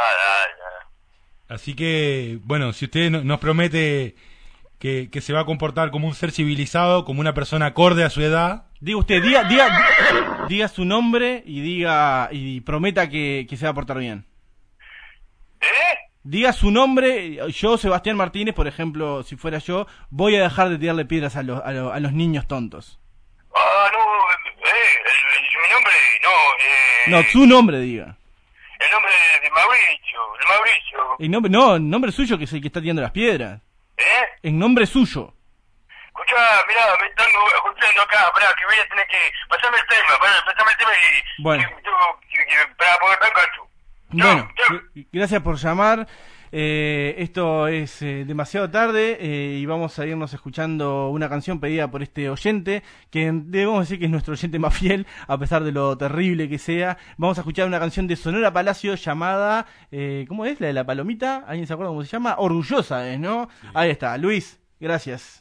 Speaker 4: Así que, bueno, si usted nos promete que se va a comportar como un ser civilizado, como una persona acorde a su edad.
Speaker 5: Diga usted, diga su nombre y prometa que se va a portar bien. Diga su nombre. Yo, Sebastián Martínez, por ejemplo, si fuera yo, voy a dejar de tirarle piedras a los niños tontos.
Speaker 15: Mi nombre,
Speaker 5: no, su nombre, diga.
Speaker 15: El nombre de Mauricio.
Speaker 5: El nombre suyo, que es el que está tirando las piedras. En nombre suyo.
Speaker 15: Escuchá, mirá, me están escuchando acá, pará, que voy a tener que pasarme el tema y...
Speaker 5: Bueno.
Speaker 15: Para poder estar cacho.
Speaker 5: Bueno, gracias por llamar. Esto es demasiado tarde y vamos a irnos escuchando una canción pedida por este oyente, que debemos decir que es nuestro oyente más fiel, a pesar de lo terrible que sea. Vamos a escuchar una canción de Sonora Palacio llamada, ¿cómo es? La de la palomita. ¿Alguien se acuerda cómo se llama? Orgullosa es, ¿no? Sí. Ahí está. Luis, gracias.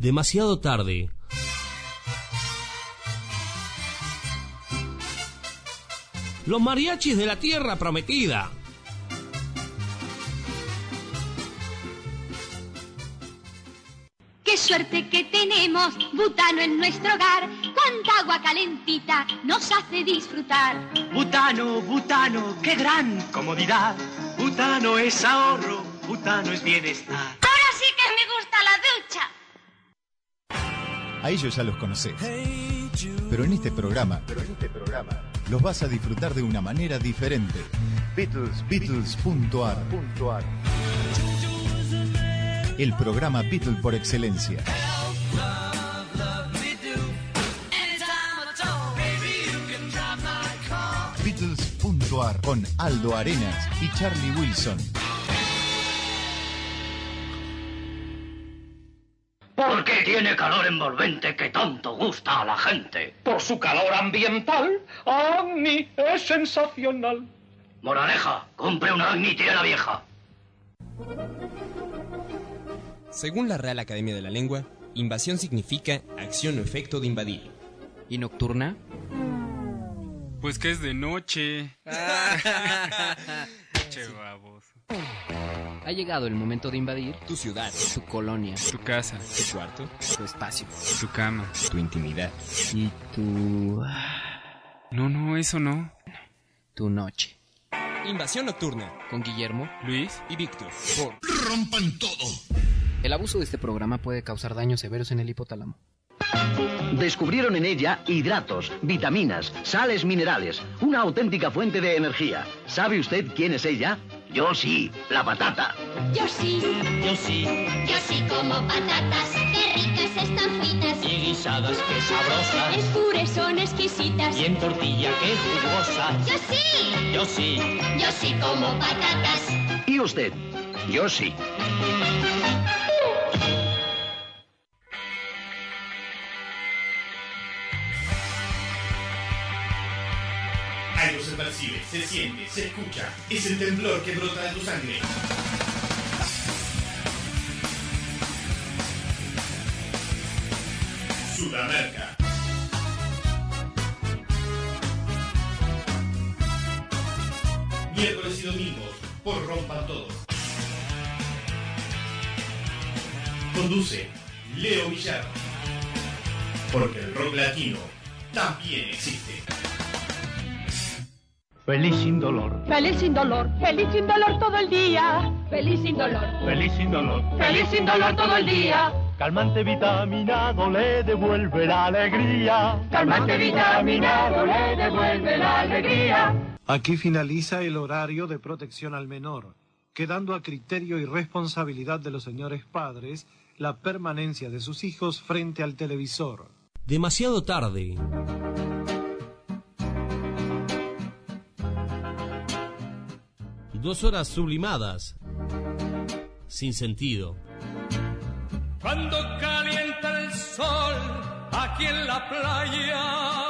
Speaker 6: Demasiado tarde. Los mariachis de la tierra prometida.
Speaker 11: Qué suerte que tenemos butano en nuestro hogar. Cuánta agua calentita nos hace disfrutar.
Speaker 7: Butano, butano, qué gran comodidad. Butano es ahorro, butano es bienestar.
Speaker 11: Ahora sí que me gusta la ducha.
Speaker 16: A ellos ya los conocés. Pero en este programa los vas a disfrutar de una manera diferente. Beatles.ar. El programa Beatle por excelencia. Beatles.ar con Aldo Arenas y Charlie Wilson.
Speaker 17: ¿Por qué tiene calor envolvente que tanto gusta a la gente?
Speaker 18: Por su calor ambiental, Agni es sensacional.
Speaker 17: Moraleja, compre una Agni tierra vieja.
Speaker 19: Según la Real Academia de la Lengua, invasión significa acción o efecto de invadir.
Speaker 20: ¿Y nocturna?
Speaker 21: Pues que es de noche. Che baboso.
Speaker 20: Ha llegado el momento de invadir
Speaker 19: tu ciudad,
Speaker 20: tu colonia,
Speaker 21: tu casa,
Speaker 19: tu cuarto,
Speaker 20: tu espacio,
Speaker 21: tu cama,
Speaker 19: tu intimidad
Speaker 20: y tu...
Speaker 21: No, eso no.
Speaker 20: Tu noche.
Speaker 19: Invasión nocturna.
Speaker 20: Con Guillermo,
Speaker 21: Luis
Speaker 19: y Víctor.
Speaker 14: Por Rompan Todo.
Speaker 20: El abuso de este programa puede causar daños severos en el hipotálamo.
Speaker 17: Descubrieron en ella hidratos, vitaminas, sales minerales, una auténtica fuente de energía. ¿Sabe usted quién es ella? Yo sí, la patata.
Speaker 11: Yo sí.
Speaker 7: Yo sí.
Speaker 11: Yo sí como patatas. Qué ricas están fritas.
Speaker 7: Y guisadas, qué sabrosas.
Speaker 11: En puré son exquisitas.
Speaker 7: Y en tortilla, qué jugosas.
Speaker 11: Yo sí.
Speaker 7: Yo sí.
Speaker 11: Yo sí como patatas.
Speaker 17: ¿Y usted? Yo sí.
Speaker 10: Algo se percibe, se siente, se escucha. Es el temblor que brota de tu sangre. Sudamérica. Miércoles y domingos por Rompan Todo. Conduce Leo Villar. Porque el rock latino también existe.
Speaker 18: Feliz sin dolor.
Speaker 22: Feliz sin dolor. Feliz sin dolor todo el día. Feliz sin dolor.
Speaker 18: Feliz sin dolor.
Speaker 22: Feliz sin dolor todo el día.
Speaker 18: Calmante vitaminado le devuelve la alegría.
Speaker 22: Calmante vitaminado le devuelve la alegría.
Speaker 23: Aquí finaliza el horario de protección al menor, quedando a criterio y responsabilidad de los señores padres la permanencia de sus hijos frente al televisor.
Speaker 6: Demasiado tarde. Dos horas sublimadas, sin sentido.
Speaker 2: Cuando calienta el sol aquí en la playa.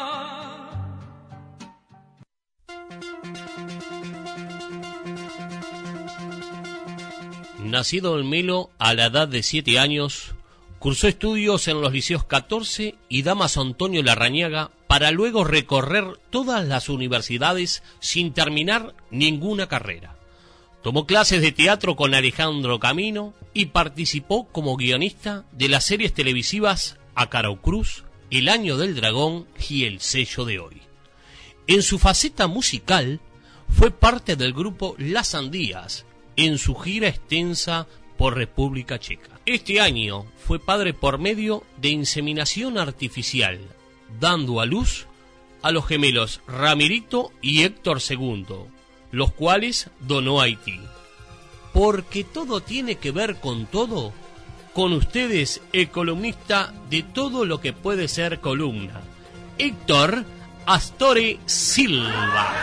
Speaker 2: Nacido en Melo a la edad de 7 años, cursó estudios en los liceos 14 y Damaso Antonio Larrañaga para luego recorrer todas las universidades sin terminar ninguna carrera. Tomó clases de teatro con Alejandro Camino y participó como guionista de las series televisivas Acarau Cruz, El Año del Dragón y El Sello de Hoy. En su faceta musical, fue parte del grupo Las Sandías en su gira extensa por República Checa. Este año fue padre por medio de inseminación artificial, dando a luz a los gemelos Ramirito y Héctor II, los cuales donó a Haití. Porque todo tiene que ver con todo, con ustedes el columnista de todo lo que puede ser columna, Héctor Astore Silva.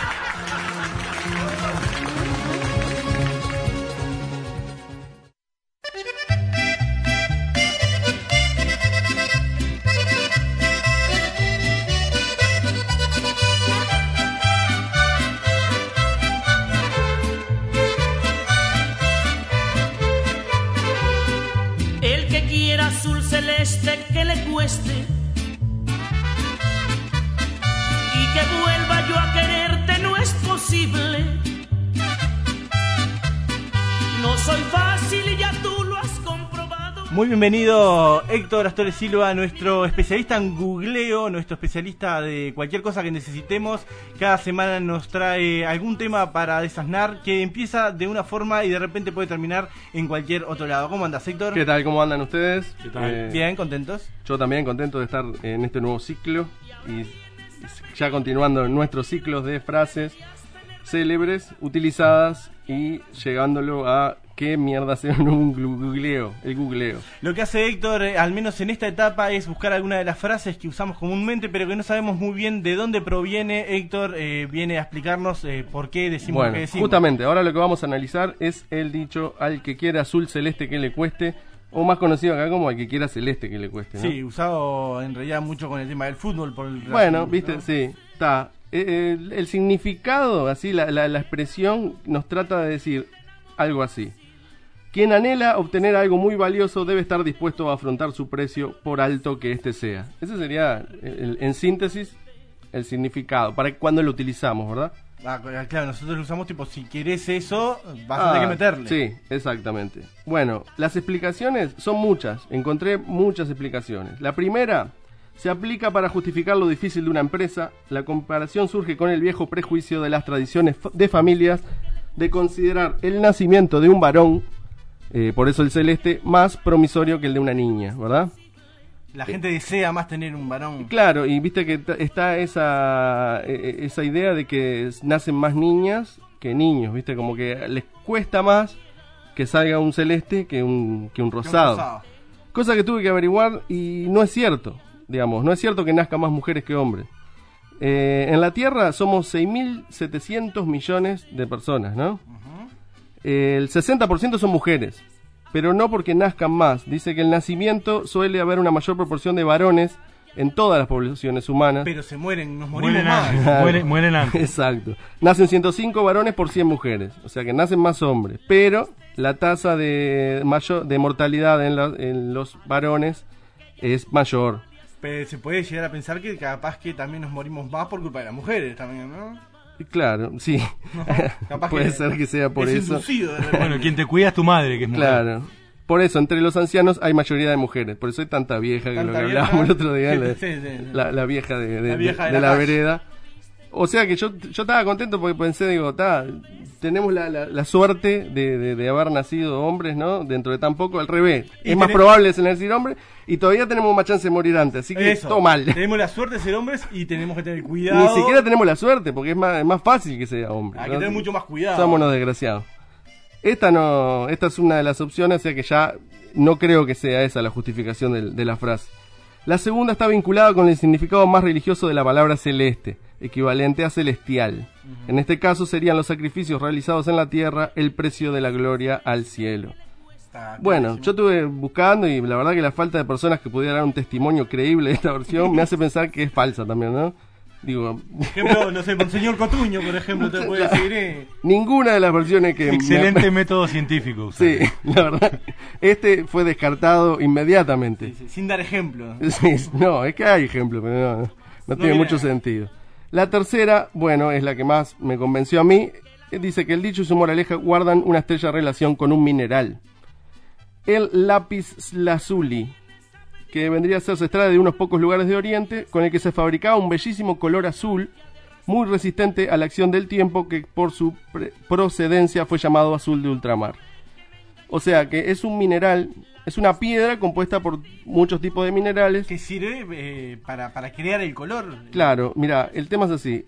Speaker 7: El que
Speaker 1: quiera azul celeste que le cueste, y que vuelva yo a quererte no es posible. No soy fácil y ya tú lo has comprobado.
Speaker 5: Muy bienvenido Héctor Astores Silva, nuestro especialista en googleo, nuestro especialista de cualquier cosa que necesitemos. Cada semana nos trae algún tema para desasnar que empieza de una forma y de repente puede terminar en cualquier otro lado. ¿Cómo andas, Héctor?
Speaker 3: ¿Qué tal? ¿Cómo andan ustedes?
Speaker 5: ¿Qué tal? Bien, ¿contentos?
Speaker 3: Yo también contento de estar en este nuevo ciclo y ya continuando en nuestros ciclos de frases célebres utilizadas y llegándolo a qué mierda hacer un googleo, el googleo.
Speaker 5: Lo que hace Héctor, al menos en esta etapa, es buscar alguna de las frases que usamos comúnmente, pero que no sabemos muy bien de dónde proviene. Héctor viene a explicarnos por qué decimos lo que decimos.
Speaker 3: Justamente, ahora lo que vamos a analizar es el dicho al que quiera azul celeste que le cueste, o más conocido acá como al que quiera celeste que le cueste, ¿no?
Speaker 5: Sí, usado en realidad mucho con el tema del fútbol. Por el
Speaker 3: bueno, viste, ¿no? Sí, está. El significado, así la expresión nos trata de decir algo así: quien anhela obtener algo muy valioso debe estar dispuesto a afrontar su precio por alto que éste sea. Ese sería, en síntesis, el significado, para cuando lo utilizamos, ¿verdad?
Speaker 5: Claro, nosotros lo usamos tipo, si querés eso, vas a tener que meterle.
Speaker 3: Sí, exactamente. Bueno, las explicaciones son muchas, encontré muchas explicaciones. La primera se aplica para justificar lo difícil de una empresa. La comparación surge con el viejo prejuicio de las tradiciones de familias de considerar el nacimiento de un varón, por eso el celeste, más promisorio que el de una niña, ¿verdad?
Speaker 5: La gente desea más tener un varón.
Speaker 3: Claro, y viste que está esa idea de que nacen más niñas que niños, viste, como que les cuesta más que salga un celeste que un rosado. Cosa que tuve que averiguar y no es cierto. Digamos, no es cierto que nazcan más mujeres que hombres. En la Tierra somos 6.700 millones de personas, ¿no? El 60% son mujeres, pero no porque nazcan más. Dice que el nacimiento suele haber una mayor proporción de varones en todas las poblaciones humanas.
Speaker 5: Pero se mueren, nos morimos más.
Speaker 4: Mueren antes.
Speaker 3: Exacto. Nacen 105 varones por 100 mujeres, o sea que nacen más hombres, pero la tasa de mortalidad en los varones es mayor.
Speaker 5: Pero se puede llegar a pensar que capaz que también nos morimos más por culpa de las mujeres también, ¿no?
Speaker 3: Claro, sí.
Speaker 5: No, capaz
Speaker 3: puede ser que sea por eso.
Speaker 5: Inducido,
Speaker 4: bueno, quien te cuida es tu madre, que es mujer.
Speaker 3: Claro. Por eso, entre los ancianos hay mayoría de mujeres. Por eso hay tanta vieja, que lo que hablábamos el otro día, la vieja de la vereda. O sea que yo estaba contento porque pensé, digo, tenemos la suerte de haber nacido hombres, ¿no? Dentro de tan poco, al revés. Es más probable nacer hombre y todavía tenemos más chance de morir antes, así que todo mal.
Speaker 5: Tenemos la suerte de ser hombres y tenemos que tener cuidado.
Speaker 3: Ni siquiera tenemos la suerte, porque es más fácil que sea hombre.
Speaker 5: Hay que tener mucho más cuidado.
Speaker 3: Somos unos desgraciados. Esta es una de las opciones, o sea que ya no creo que sea esa la justificación de la frase. La segunda está vinculada con el significado más religioso de la palabra celeste, equivalente a celestial. En este caso serían los sacrificios realizados en la tierra, el precio de la gloria al cielo. Bueno, yo estuve buscando y la verdad que la falta de personas que pudieran dar un testimonio creíble de esta versión me hace pensar que es falsa también, ¿no? Digo,
Speaker 5: por ejemplo, no sé, por el señor Cotuño, por ejemplo, te puede decir.
Speaker 3: Ninguna de las versiones que...
Speaker 4: Excelente método científico.
Speaker 3: Sí, la verdad. Este fue descartado inmediatamente.
Speaker 5: Sí, sin dar ejemplo.
Speaker 3: Sí, no, es que hay ejemplos, pero no tiene mucho sentido. La tercera, bueno, es la que más me convenció a mí. Dice que el dicho y su moraleja guardan una estrecha relación con un mineral. El lápiz lazuli, que vendría a ser, se extrae de unos pocos lugares de Oriente, con el que se fabricaba un bellísimo color azul, muy resistente a la acción del tiempo, que por su procedencia fue llamado azul de ultramar. O sea que es un mineral, es una piedra compuesta por muchos tipos de minerales.
Speaker 5: Que sirve para crear el color.
Speaker 3: Claro, mira, el tema es así.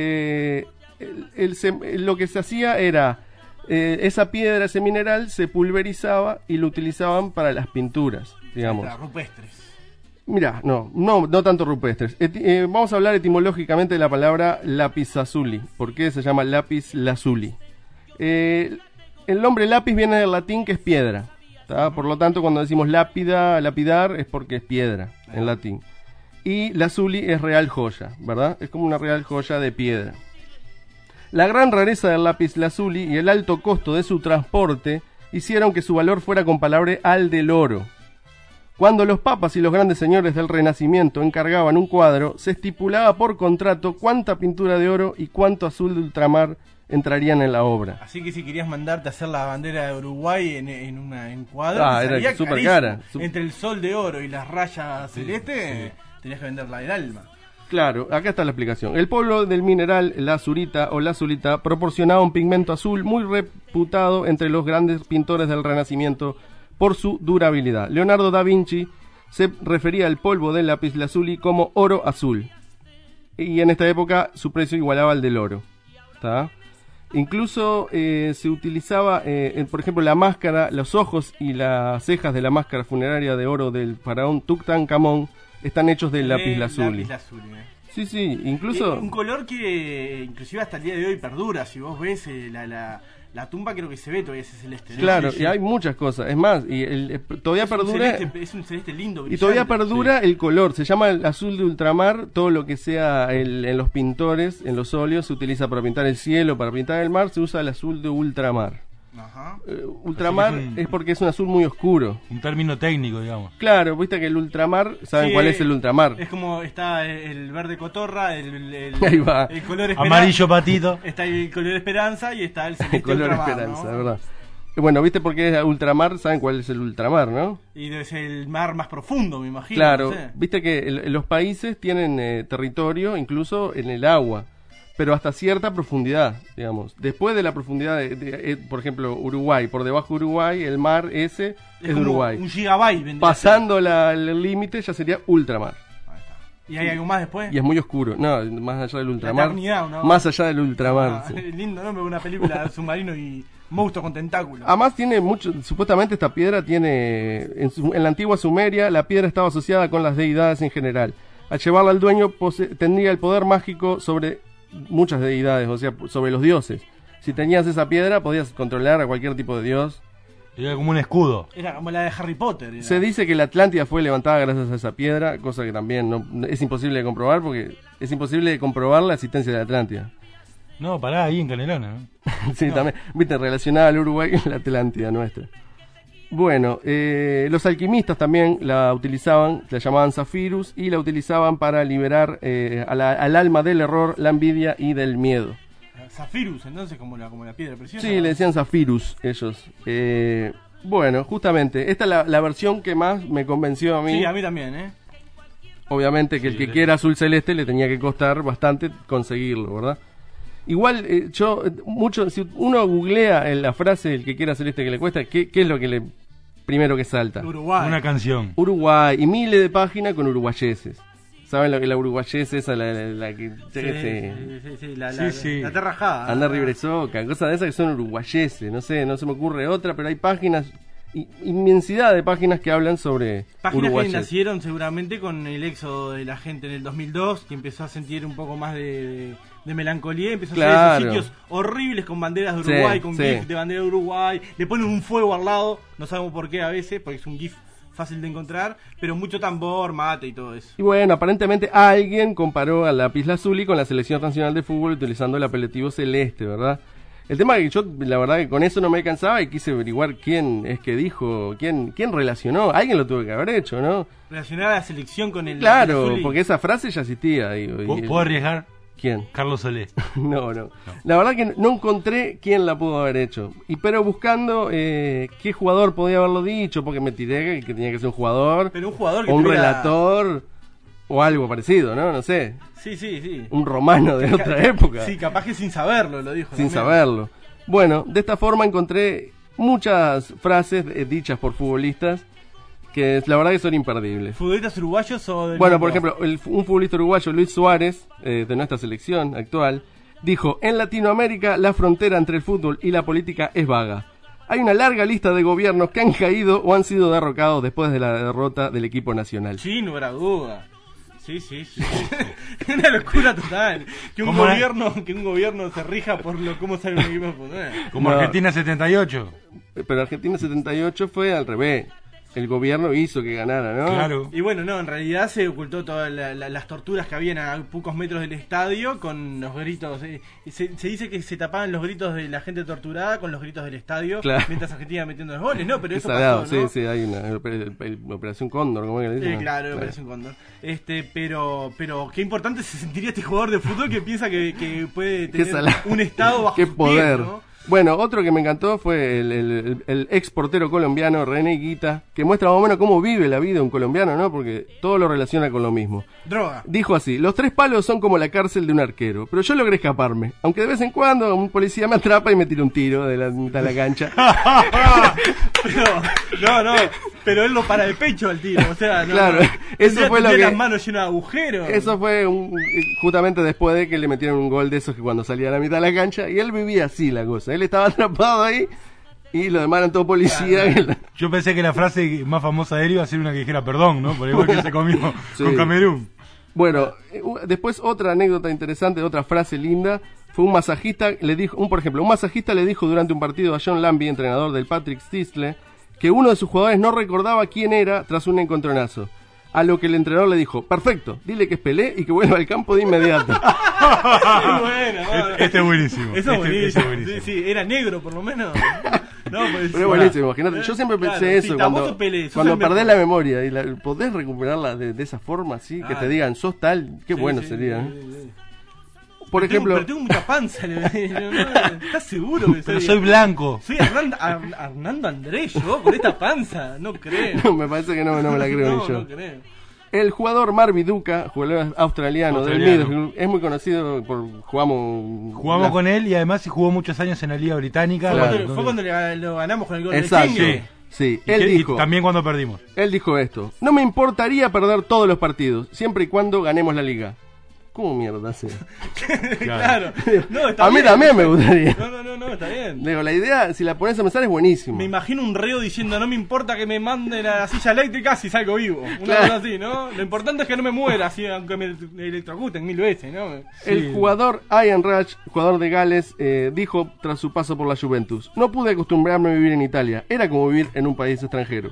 Speaker 3: Lo que se hacía era, esa piedra, ese mineral, se pulverizaba y lo utilizaban para las pinturas, digamos.
Speaker 5: Rupestres.
Speaker 3: Mira, no tanto rupestres. Vamos a hablar etimológicamente de la palabra lapizazuli. ¿Por qué se llama lápiz lazuli? El nombre lápiz viene del latín, que es piedra, ¿tá? Por lo tanto, cuando decimos lapidar, es porque es piedra en latín. Y lazuli es real joya, ¿verdad? Es como una real joya de piedra. La gran rareza del lápiz lazuli y el alto costo de su transporte hicieron que su valor fuera comparable al del oro. Cuando los papas y los grandes señores del Renacimiento encargaban un cuadro, se estipulaba por contrato cuánta pintura de oro y cuánto azul de ultramar entrarían en la obra.
Speaker 5: Así que si querías mandarte a hacer la bandera de Uruguay en cuadro,
Speaker 3: era súper cara.
Speaker 5: Entre el sol de oro y las rayas celestes, tenías que venderla el alma.
Speaker 3: Claro, acá está la explicación. El polvo del mineral, la azurita o la azulita, proporcionaba un pigmento azul muy reputado entre los grandes pintores del Renacimiento por su durabilidad. Leonardo da Vinci se refería al polvo del lapislázuli como oro azul. Y en esta época su precio igualaba al del oro. ¿Tá? Incluso se utilizaba, por ejemplo, la máscara, los ojos y las cejas de la máscara funeraria de oro del faraón Tutankamón están hechos de lapislázuli. Sí, incluso...
Speaker 5: un color que inclusive hasta el día de hoy perdura. Si vos ves la tumba, creo que se ve todavía ese celeste, ¿no?
Speaker 3: Claro, y hay muchas cosas. Es más, y todavía perdura...
Speaker 5: Es un celeste lindo, brillante.
Speaker 3: Y todavía perdura el color. Se llama el azul de ultramar. Todo lo que sea en los pintores, en los óleos, se utiliza para pintar el cielo, para pintar el mar, se usa el azul de ultramar.
Speaker 5: Ajá.
Speaker 3: Ultramar es porque es un azul muy oscuro.
Speaker 4: Un término técnico, digamos.
Speaker 3: Claro, viste que el ultramar, ¿saben cuál es el ultramar?
Speaker 5: Es como está el verde cotorra,
Speaker 3: Ahí va.
Speaker 5: el color esperanza,
Speaker 4: amarillo patito.
Speaker 5: Está el color esperanza y está el celeste
Speaker 3: el color
Speaker 5: ultramar,
Speaker 3: esperanza,
Speaker 5: ¿no?
Speaker 3: ¿verdad? Bueno, viste por qué es ultramar, ¿saben cuál es el ultramar, no?
Speaker 5: Y debe ser el mar más profundo, me imagino.
Speaker 3: Claro,
Speaker 5: no sé.
Speaker 3: Viste que los países tienen territorio incluso en el agua, pero hasta cierta profundidad, digamos. Después de la profundidad por ejemplo, Uruguay, por debajo de Uruguay, el mar ese es Uruguay.
Speaker 5: Un gigabyte.
Speaker 3: Pasando el límite ya sería ultramar.
Speaker 5: ¿Y hay algo más después?
Speaker 3: Y es muy oscuro. No, más allá del ultramar.
Speaker 5: ¿No?
Speaker 3: Más allá del ultramar.
Speaker 5: Sí. Lindo nombre, una película de submarino y monstruo con tentáculos.
Speaker 3: Además tiene mucho, supuestamente esta piedra tiene, en la antigua Sumeria, la piedra estaba asociada con las deidades en general. Al llevarla al dueño tendría el poder mágico sobre muchas deidades, o sea, sobre los dioses. Si tenías esa piedra podías controlar a cualquier tipo de dios.
Speaker 4: Era como un escudo.
Speaker 5: Era como la de Harry Potter.
Speaker 3: Se dice que la Atlántida fue levantada gracias a esa piedra, cosa que también es imposible de comprobar, porque es imposible de comprobar la existencia de la Atlántida.
Speaker 4: No, pará, ahí en Canelona, ¿no?
Speaker 3: Sí, también, viste, relacionada al Uruguay y la Atlántida nuestra. Bueno, los alquimistas también la utilizaban, la llamaban Zafirus, y la utilizaban para liberar al alma del error, la envidia y del miedo.
Speaker 5: Zafirus, entonces, como la piedra preciosa.
Speaker 3: Sí, le decían Zafirus ellos. Bueno, justamente, esta es la versión que más me convenció a mí.
Speaker 5: Sí, a mí también,
Speaker 3: Obviamente que el que quiera azul celeste le tenía que costar bastante conseguirlo, ¿verdad? Igual, si uno googlea la frase el que quiera celeste que le cuesta, ¿qué es lo que primero que salta?
Speaker 5: Uruguay.
Speaker 4: Una canción.
Speaker 3: Uruguay, y miles de páginas con uruguayeses. ¿Saben lo que la uruguayesa esa, la que...
Speaker 5: La terrajada.
Speaker 3: Anda Ribresoca, cosas de esas que son uruguayeses, no se me ocurre otra, pero hay páginas, inmensidad de páginas que hablan sobre
Speaker 5: páginas
Speaker 3: uruguayés.
Speaker 5: Que nacieron seguramente con el éxodo de la gente en el 2002, que empezó a sentir un poco más de melancolía y empezó a hacer esos sitios horribles con banderas de Uruguay, con GIF de bandera de Uruguay, le ponen un fuego al lado, no sabemos por qué a veces, porque es un GIF fácil de encontrar, pero mucho tambor, mate y todo eso.
Speaker 3: Y bueno, aparentemente alguien comparó al lapislázuli con la selección nacional de fútbol utilizando el apelativo celeste, ¿verdad? El tema es que yo, la verdad que con eso no me cansaba y quise averiguar quién es que dijo, quién relacionó, alguien lo tuvo que haber hecho, ¿no?
Speaker 5: Relacionar a la selección con el
Speaker 3: Claro,
Speaker 5: lapislázuli.
Speaker 3: porque esa frase ya existía.
Speaker 4: ¿Puedo arriesgar?
Speaker 3: ¿Quién?
Speaker 4: Carlos Solé.
Speaker 3: No. La verdad que no encontré quién la pudo haber hecho. Pero buscando qué jugador podía haberlo dicho, porque me tiré que tenía que ser un jugador.
Speaker 5: Pero un jugador que
Speaker 3: o un relator, o algo parecido, ¿no? No sé.
Speaker 5: Sí.
Speaker 3: Un romano de otra época.
Speaker 5: Sí, capaz que sin saberlo lo dijo.
Speaker 3: Sin saberlo. Bueno, de esta forma encontré muchas frases dichas por futbolistas que la verdad que son imperdibles.
Speaker 5: ¿Futbolistas uruguayos o del
Speaker 3: Bueno,
Speaker 5: mundo?
Speaker 3: por ejemplo, un futbolista uruguayo, Luis Suárez, de nuestra selección actual, dijo: en Latinoamérica la frontera entre el fútbol y la política es vaga. Hay una larga lista de gobiernos que han caído o han sido derrocados después de la derrota del equipo nacional.
Speaker 5: Sí, no era duda. Sí. Una locura total. Que un gobierno se rija por cómo sale un equipo de fútbol.
Speaker 4: Como Argentina 78.
Speaker 3: Pero Argentina 78 fue al revés. el gobierno hizo que ganara, ¿no?
Speaker 5: Claro. Y bueno, no, en realidad se ocultó todas las torturas que habían a pocos metros del estadio con los gritos. Se dice que se tapaban los gritos de la gente torturada con los gritos del estadio, claro, mientras Argentina metiendo los goles, ¿no? Pero eso pasó, ¿no?
Speaker 3: Sí, hay una Operación Cóndor, ¿cómo es que le dicen?
Speaker 5: Claro, Operación Cóndor. Pero qué importante se sentiría este jugador de fútbol que piensa que puede tener un estado bajo
Speaker 3: qué
Speaker 5: sus
Speaker 3: poder,
Speaker 5: pies, ¿no?
Speaker 3: Bueno, otro que me encantó fue el ex portero colombiano René Higuita, que muestra más o menos cómo vive la vida un colombiano, ¿no? Porque todo lo relaciona con lo mismo.
Speaker 5: Droga.
Speaker 3: Dijo así: los 3 palos son como la cárcel de un arquero, pero yo logré escaparme, aunque de vez en cuando un policía me atrapa y me tira un tiro de la mitad de la cancha.
Speaker 5: Pero él lo para de pecho al tiro, o sea, no,
Speaker 3: claro, eso fue lo que
Speaker 5: las manos llenas de agujeros.
Speaker 3: Eso fue justamente después de que le metieron un gol de esos que cuando salía a la mitad de la cancha, y él vivía así la cosa. Él estaba atrapado ahí y lo demás eran todo policía.
Speaker 4: Claro. Yo pensé que la frase más famosa de él iba a ser una que dijera perdón, ¿no? Por igual que se comió con Camerún.
Speaker 3: Bueno, después otra anécdota interesante, otra frase linda, fue un masajista le dijo, un masajista le dijo durante un partido a John Lambie, entrenador del Patrick Stisle, que uno de sus jugadores no recordaba quién era tras un encontronazo. A lo que el entrenador le dijo: perfecto, dile que es Pelé y que vuelva al campo de inmediato.
Speaker 4: Este es buenísimo.
Speaker 5: Eso es buenísimo. Sí, era negro por lo menos. No, pues,
Speaker 3: pero es buenísimo, imagínate. Yo siempre pensé eso, cuando perdés la memoria y podés recuperarla de esa forma, así, que te digan, sos tal, qué bueno sería. Sí. Por ejemplo,
Speaker 5: pero tengo mucha panza. ¿Estás seguro que
Speaker 4: pero soy blanco?
Speaker 5: Soy Hernando Andrés, yo con esta panza, no creo.
Speaker 3: No, me parece que no me la creo ni yo.
Speaker 5: No creo.
Speaker 3: El jugador Mar Viduka, jugador australiano del Middlesbrough, es muy conocido por jugamos
Speaker 4: con él y además jugó muchos años en la Liga Británica.
Speaker 5: Claro. Fue cuando lo ganamos con el gol de King.
Speaker 3: Sí. Él dijo,
Speaker 4: y también cuando perdimos.
Speaker 3: Él dijo esto: no me importaría perder todos los partidos, siempre y cuando ganemos la liga. ¿Cómo mierda hace?
Speaker 5: Claro. No, está
Speaker 3: a mí
Speaker 5: bien,
Speaker 3: también me gustaría.
Speaker 5: No, está bien.
Speaker 3: Digo, la idea, si la pones a pensar, es buenísima.
Speaker 5: Me imagino un reo diciendo: no me importa que me manden a la silla eléctrica si salgo vivo. Una cosa así, ¿no? Lo importante es que no me muera, así, aunque me electrocuten 1000 veces, ¿no?
Speaker 3: El jugador Ian Rush, jugador de Gales, dijo tras su paso por la Juventus: no pude acostumbrarme a vivir en Italia. Era como vivir en un país extranjero.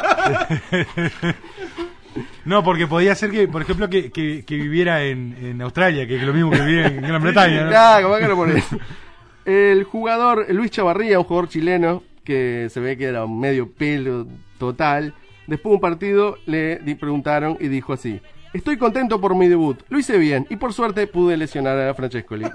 Speaker 4: No, porque podía ser que, por ejemplo, que viviera en Australia, que es lo mismo que vivía en Gran Bretaña, ¿no?
Speaker 3: Claro, ¿cómo que lo pones? El jugador Luis Chavarría, un jugador chileno, que se ve que era un medio pelo total, después de un partido le preguntaron y dijo así: estoy contento por mi debut, lo hice bien y por suerte pude lesionar a Francescoli.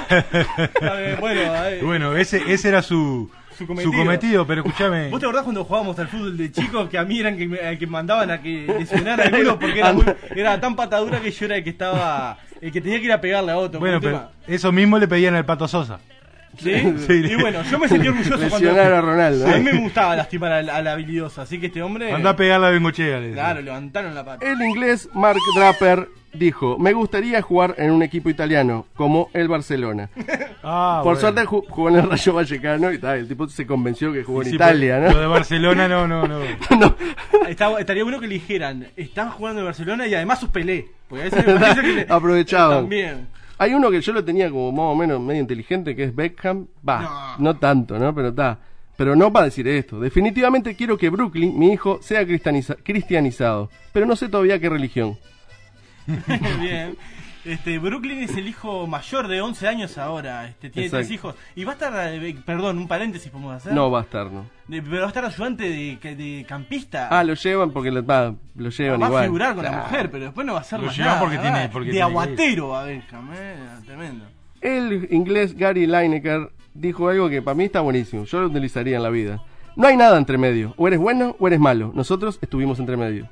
Speaker 4: Bueno, ese era su cometido, pero escúchame.
Speaker 5: ¿Vos te acordás cuando jugábamos al fútbol de chicos que a mí eran que mandaban a que lesionara a alguno porque era tan patadura que yo era el que tenía que ir a pegarle a otro?
Speaker 4: Bueno, pero eso mismo le pedían al Pato Sosa.
Speaker 5: ¿Sí? Y bueno, yo me sentí orgulloso
Speaker 3: lesionar a Ronaldo.
Speaker 5: A mí me gustaba lastimar a la habilidosa, así que este hombre
Speaker 4: andó a pegarla a Bengochea.
Speaker 5: Claro, levantaron la pata.
Speaker 3: El inglés Mark Draper dijo: me gustaría jugar en un equipo italiano como el Barcelona. Por suerte jugó en el Rayo Vallecano y el tipo se convenció que jugó en Italia, ¿no?
Speaker 4: Lo de Barcelona no.
Speaker 5: Estaría bueno que le dijeran: están jugando en Barcelona y además sos Pelé. Porque a veces me parece que
Speaker 3: aprovechaban.
Speaker 5: También.
Speaker 3: Hay uno que yo lo tenía como más o menos medio inteligente, que es Beckham. No tanto, ¿no? Pero está. Pero no para decir esto. Definitivamente quiero que Brooklyn, mi hijo, sea cristianizado. Pero no sé todavía qué religión.
Speaker 5: Bien. Brooklyn es el hijo mayor de 11 años ahora. Tiene 3 hijos. Y va a estar, perdón, un paréntesis podemos hacer.
Speaker 3: No va a estar, no.
Speaker 5: Pero va a estar ayudante de campista.
Speaker 3: Lo llevan porque lo llevan igual.
Speaker 5: Va a figurar con la mujer, pero después no va a ser más nada. Porque de aguatero va a ver, tremendo.
Speaker 3: El inglés Gary Lineker dijo algo que para mí está buenísimo. Yo lo utilizaría en la vida. No hay nada entre medio. O eres bueno o eres malo. Nosotros estuvimos entre medio.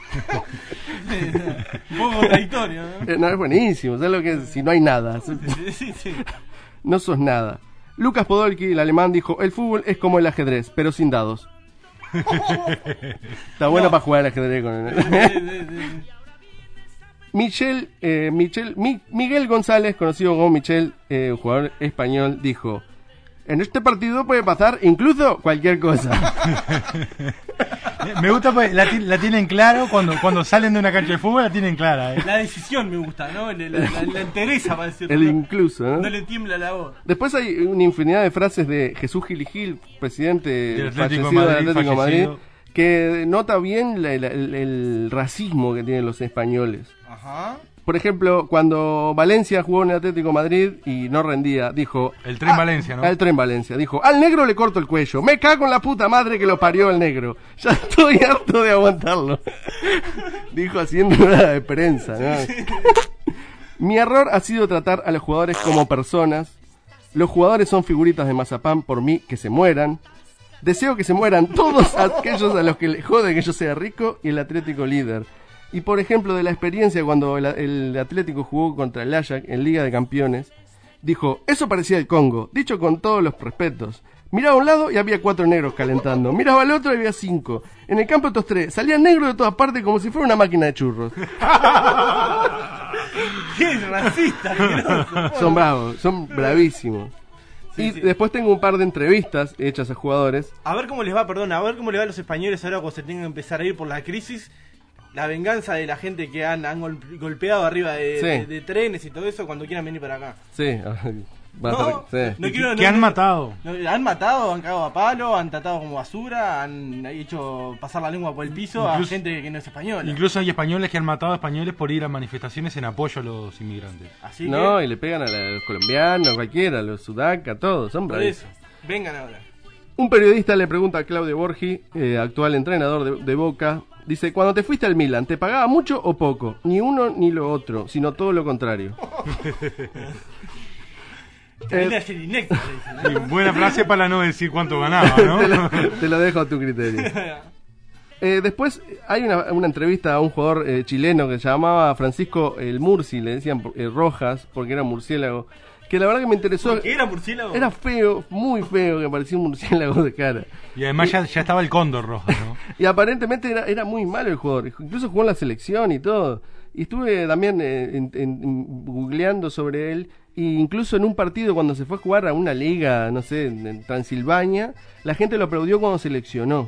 Speaker 5: Un poco contradictorio, ¿no?
Speaker 3: No, es buenísimo. ¿Sabes lo que es? Si no hay nada.
Speaker 5: Sí.
Speaker 3: No sos nada. Lucas Podolski, el alemán, dijo: el fútbol es como el ajedrez, pero sin dados. Está bueno para jugar al ajedrez con él. Miguel González, conocido como Michel, un jugador español, dijo: en este partido puede pasar incluso cualquier cosa.
Speaker 4: Me gusta porque la tienen claro cuando salen de una cancha de fútbol, la tienen clara.
Speaker 5: La decisión me gusta, ¿no? La entereza, para decirlo.
Speaker 3: El incluso, ¿no?
Speaker 5: No le tiembla la voz.
Speaker 3: Después hay una infinidad de frases de Jesús Gil y Gil, presidente fallecido del Atlético de Madrid, que nota bien el racismo que tienen los españoles.
Speaker 5: Ajá.
Speaker 3: Por ejemplo, cuando Valencia jugó en el Atlético de Madrid y no rendía, dijo...
Speaker 4: El Tren Valencia, ¿no?
Speaker 3: El Tren Valencia. Dijo, al negro le corto el cuello. Me cago en la puta madre que lo parió el negro. Ya estoy harto de aguantarlo. Dijo haciendo una de prensa, ¿no? Mi error ha sido tratar a los jugadores como personas. Los jugadores son figuritas de mazapán, por mí que se mueran. Deseo que se mueran todos aquellos a los que le jode que yo sea rico y el Atlético líder. Y por ejemplo, de la experiencia cuando el Atlético jugó contra el Ajax en Liga de Campeones, dijo, eso parecía el Congo, dicho con todos los respetos. Miraba a un lado y había 4 negros calentando. Miraba al otro y había 5. En el campo estos 3. Salían negros de todas partes como si fuera una máquina de churros.
Speaker 5: ¡Qué racista!
Speaker 3: Son bravos, son bravísimos.
Speaker 5: Sí,
Speaker 3: y
Speaker 5: sí.
Speaker 3: después tengo un par de entrevistas hechas a jugadores.
Speaker 5: A ver cómo les va, a ver cómo les va a los españoles ahora cuando se tengan que empezar a ir por la crisis. La venganza de la gente que han golpeado arriba de trenes y todo eso cuando quieran venir para acá.
Speaker 3: Sí,
Speaker 4: ¿Qué han matado?
Speaker 5: Han matado, han cagado a palo, han tratado como basura, han hecho pasar la lengua por el piso a gente que no es española.
Speaker 4: Incluso hay españoles que han matado a españoles por ir a manifestaciones en apoyo a los inmigrantes.
Speaker 5: Así
Speaker 3: no, y le pegan a los colombianos, cualquiera, a los sudacas, todos, son
Speaker 5: por
Speaker 3: bravísimos.
Speaker 5: eso, vengan ahora.
Speaker 3: Un periodista le pregunta a Claudio Borghi, actual entrenador de Boca, dice, cuando te fuiste al Milan, ¿te pagaba mucho o poco? Ni uno ni lo otro, sino todo lo contrario.
Speaker 4: Buena frase para no decir cuánto ganaba, ¿no?
Speaker 3: te lo dejo a tu criterio. Después hay una entrevista a un jugador chileno que se llamaba Francisco el Murci, le decían Rojas, porque era murciélago, que la verdad que me interesó.
Speaker 5: ¿Por qué era murciélago?
Speaker 3: Era feo, muy feo, que parecía un murciélago de cara.
Speaker 4: Y además ya estaba el cóndor Rojas, ¿no?
Speaker 3: Y aparentemente era muy malo el jugador, incluso jugó en la selección y todo. Y estuve también googleando sobre él, e incluso en un partido cuando se fue a jugar a una liga, no sé, en Transilvania, la gente lo aplaudió cuando seleccionó.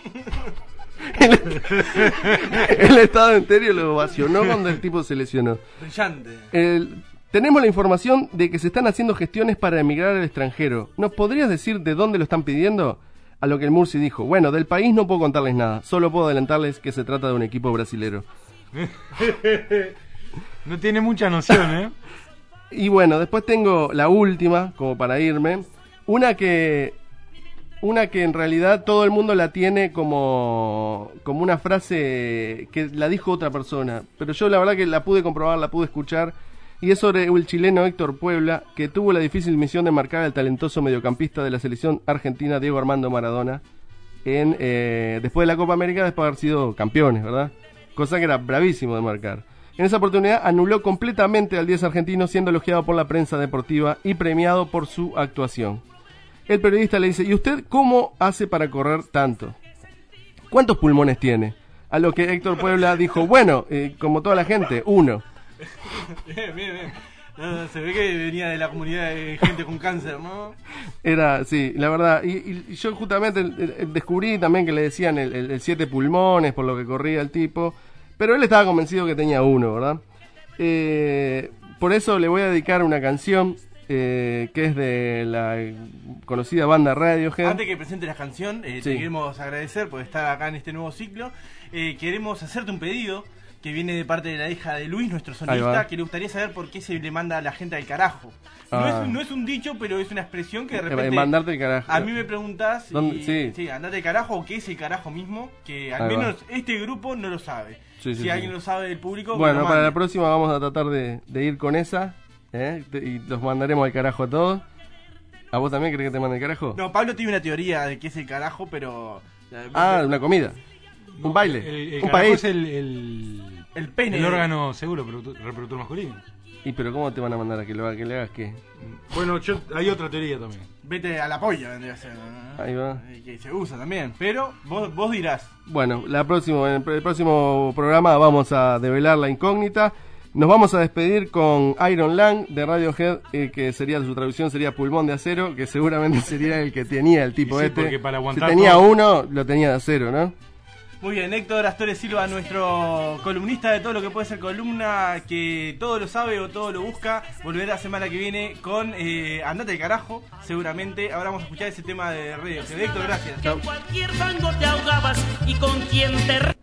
Speaker 3: El estado entero lo ovacionó cuando el tipo se lesionó.
Speaker 5: Brillante.
Speaker 3: Tenemos la información de que se están haciendo gestiones para emigrar al extranjero. ¿Nos podrías decir de dónde lo están pidiendo? A lo que el Murci dijo, bueno, del país no puedo contarles nada, solo puedo adelantarles que se trata de un equipo brasilero.
Speaker 4: No tiene mucha noción, ¿eh?
Speaker 3: Y bueno, después tengo la última, como para irme, una que en realidad todo el mundo la tiene como una frase que la dijo otra persona, pero yo la verdad que la pude comprobar, la pude escuchar, y es sobre el chileno Héctor Puebla, que tuvo la difícil misión de marcar al talentoso mediocampista de la selección argentina Diego Armando Maradona después de la Copa América, después de haber sido campeones, ¿verdad? Cosa que era bravísimo de marcar. En esa oportunidad anuló completamente al 10 argentino, siendo elogiado por la prensa deportiva y premiado por su actuación. El periodista le dice, ¿y usted cómo hace para correr tanto? ¿Cuántos pulmones tiene? A lo que Héctor Puebla dijo, bueno, como toda la gente, 1.
Speaker 5: Bien. No, se ve que venía de la comunidad de gente con cáncer, ¿no?
Speaker 3: Sí, la verdad. Y yo justamente descubrí también que le decían el 7 pulmones por lo que corría el tipo. Pero él estaba convencido que tenía 1, ¿verdad? Por eso le voy a dedicar una canción que es de la conocida banda Radiohead.
Speaker 5: Antes que presente la canción, te queremos agradecer por estar acá en este nuevo ciclo. Queremos hacerte un pedido que viene de parte de la hija de Luis, nuestro sonista, que le gustaría saber por qué se le manda a la gente al carajo. No es un dicho, pero es una expresión que de repente...
Speaker 3: Mandarte el carajo.
Speaker 5: A mí me preguntás, andate al carajo, o qué es el carajo mismo, que al menos este grupo no lo sabe. Si alguien lo sabe del público...
Speaker 3: Bueno, para la próxima vamos a tratar de ir con esa, y los mandaremos al carajo a todos. ¿A vos también crees que te mande el carajo?
Speaker 5: No, Pablo tiene una teoría de qué es el carajo, pero...
Speaker 3: una comida. Un baile.
Speaker 4: Un país. Es
Speaker 5: el pene.
Speaker 4: El órgano seguro reproductor masculino.
Speaker 3: ¿Y pero cómo te van a mandar a que le hagas qué?
Speaker 4: Bueno, hay otra teoría también.
Speaker 5: Vete a la polla, vendría a ser, ¿no?
Speaker 3: Ahí va.
Speaker 5: Que se usa también, pero vos dirás.
Speaker 3: Bueno, en el próximo programa vamos a develar la incógnita. Nos vamos a despedir con Iron Lung de Radiohead, que su traducción sería pulmón de acero, que seguramente sería el que tenía el tipo
Speaker 4: porque para
Speaker 3: si tenía 1, lo tenía de acero, ¿no?
Speaker 5: Muy bien, Héctor Astores Silva, nuestro columnista de todo lo que puede ser columna, que todo lo sabe o todo lo busca, volverá la semana que viene con Andate de carajo, seguramente. Ahora vamos a escuchar ese tema de radio. Héctor, gracias.
Speaker 1: En cualquier fango te ahogabas y con quien te...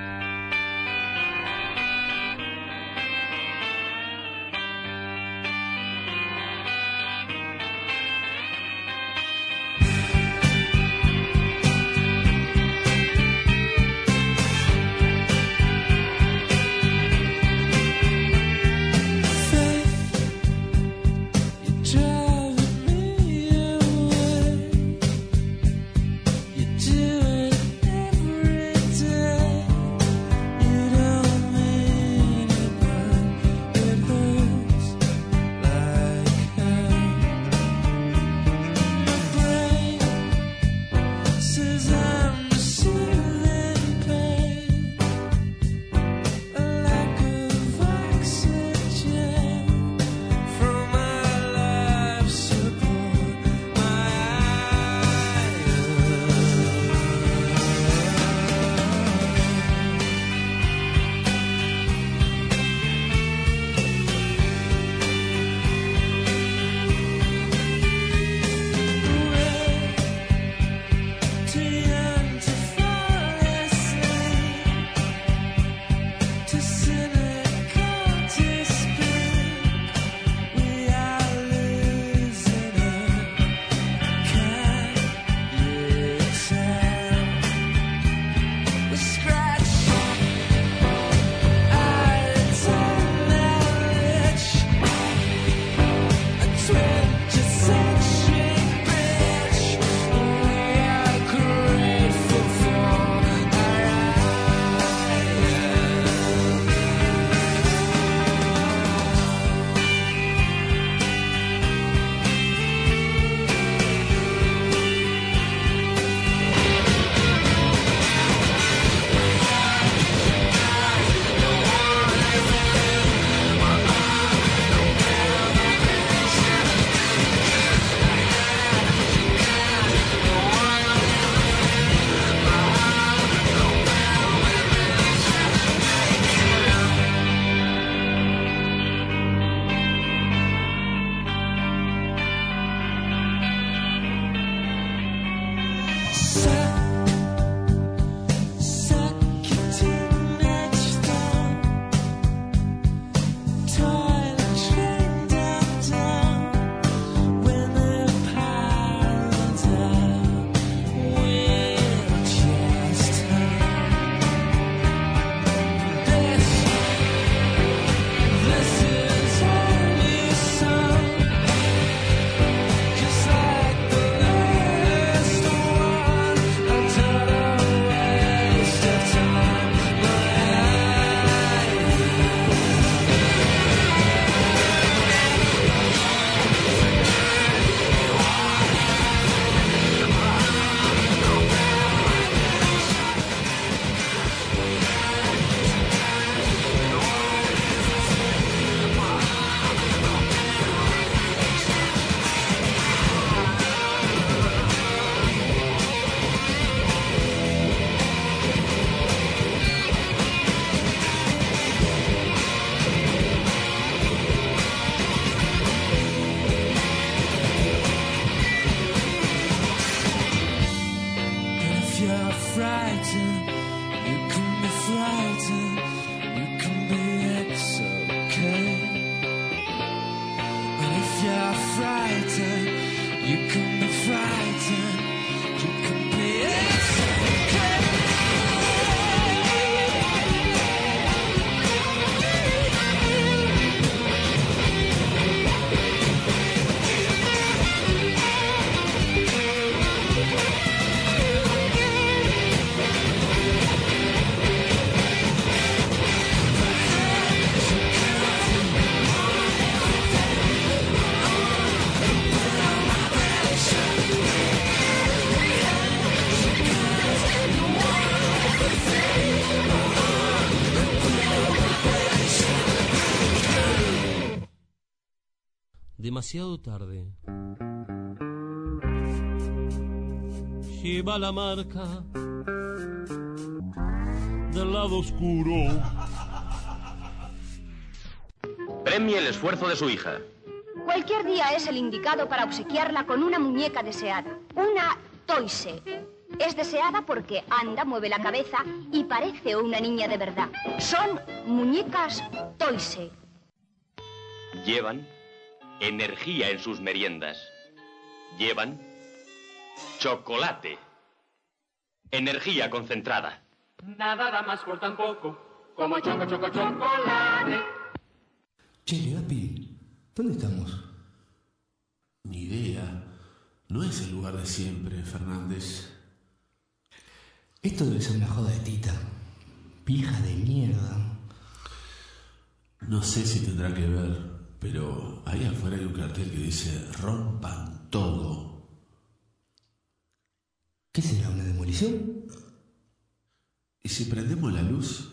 Speaker 2: Demasiado tarde. Lleva la marca del lado oscuro.
Speaker 9: Premie el esfuerzo de su hija.
Speaker 11: Cualquier día es el indicado para obsequiarla con una muñeca deseada, una Toise. Es deseada porque anda, mueve la cabeza y parece una niña de verdad. Son muñecas Toise.
Speaker 9: Llevan energía en sus meriendas. Llevan chocolate. Energía concentrada.
Speaker 18: Nada da más por tan poco como chocolate.
Speaker 8: Che, Legapi, ¿dónde estamos?
Speaker 12: Ni idea. No es el lugar de siempre, Fernández.
Speaker 8: Esto debe ser una joda de Tita. Pija de mierda.
Speaker 12: No sé si tendrá que ver, pero ahí afuera hay un cartel que dice rompan todo.
Speaker 8: ¿Qué será, una demolición?
Speaker 12: ¿Y si prendemos la luz?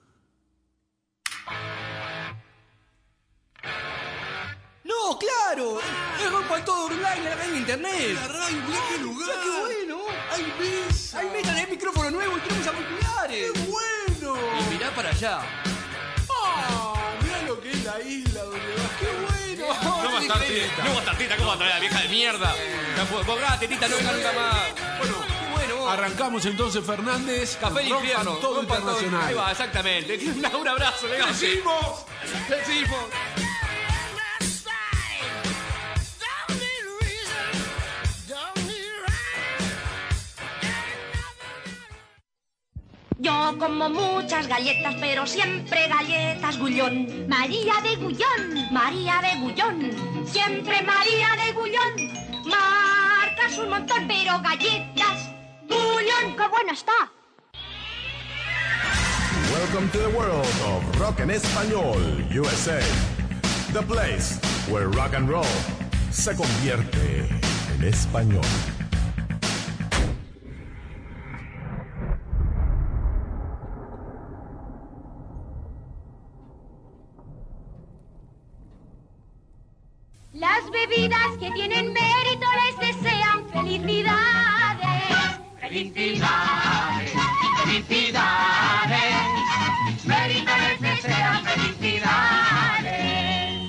Speaker 6: ¡No, claro! ¡Es rompan todo online, la radio en internet!
Speaker 12: ¡La radio, qué lugar!
Speaker 6: ¡Qué bueno!
Speaker 12: ¡Hay mesa!
Speaker 6: ¡Hay mesa, tenés micrófono nuevo y tenemos auriculares!
Speaker 12: ¡Qué bueno!
Speaker 6: Y mirá para allá.
Speaker 12: ¡Ah! Mirá lo que es la isla donde vas. ¡Qué bueno!
Speaker 6: No va a estar Tita, no va a estar Tita, ¿cómo va a traer a la vieja de mierda? Borrate, Tita, no venga nunca más.
Speaker 12: Bueno, arrancamos entonces, Fernández.
Speaker 6: Café del infierno.
Speaker 12: Todo internacional.
Speaker 6: Ahí va, exactamente. Un abrazo, legal.
Speaker 12: ¡Decimos!
Speaker 6: ¡Decimos!
Speaker 11: Yo como muchas galletas, pero siempre galletas Gullón. María de Gullón, María de Gullón, siempre María de Gullón. Marcas un montón, pero galletas Gullón, qué buena está.
Speaker 14: Welcome to the world of rock en español, USA. The place where rock and roll se convierte en español.
Speaker 11: Las bebidas que tienen mérito les desean felicidades. Felicidades, felicidades. Mérito les desean felicidades.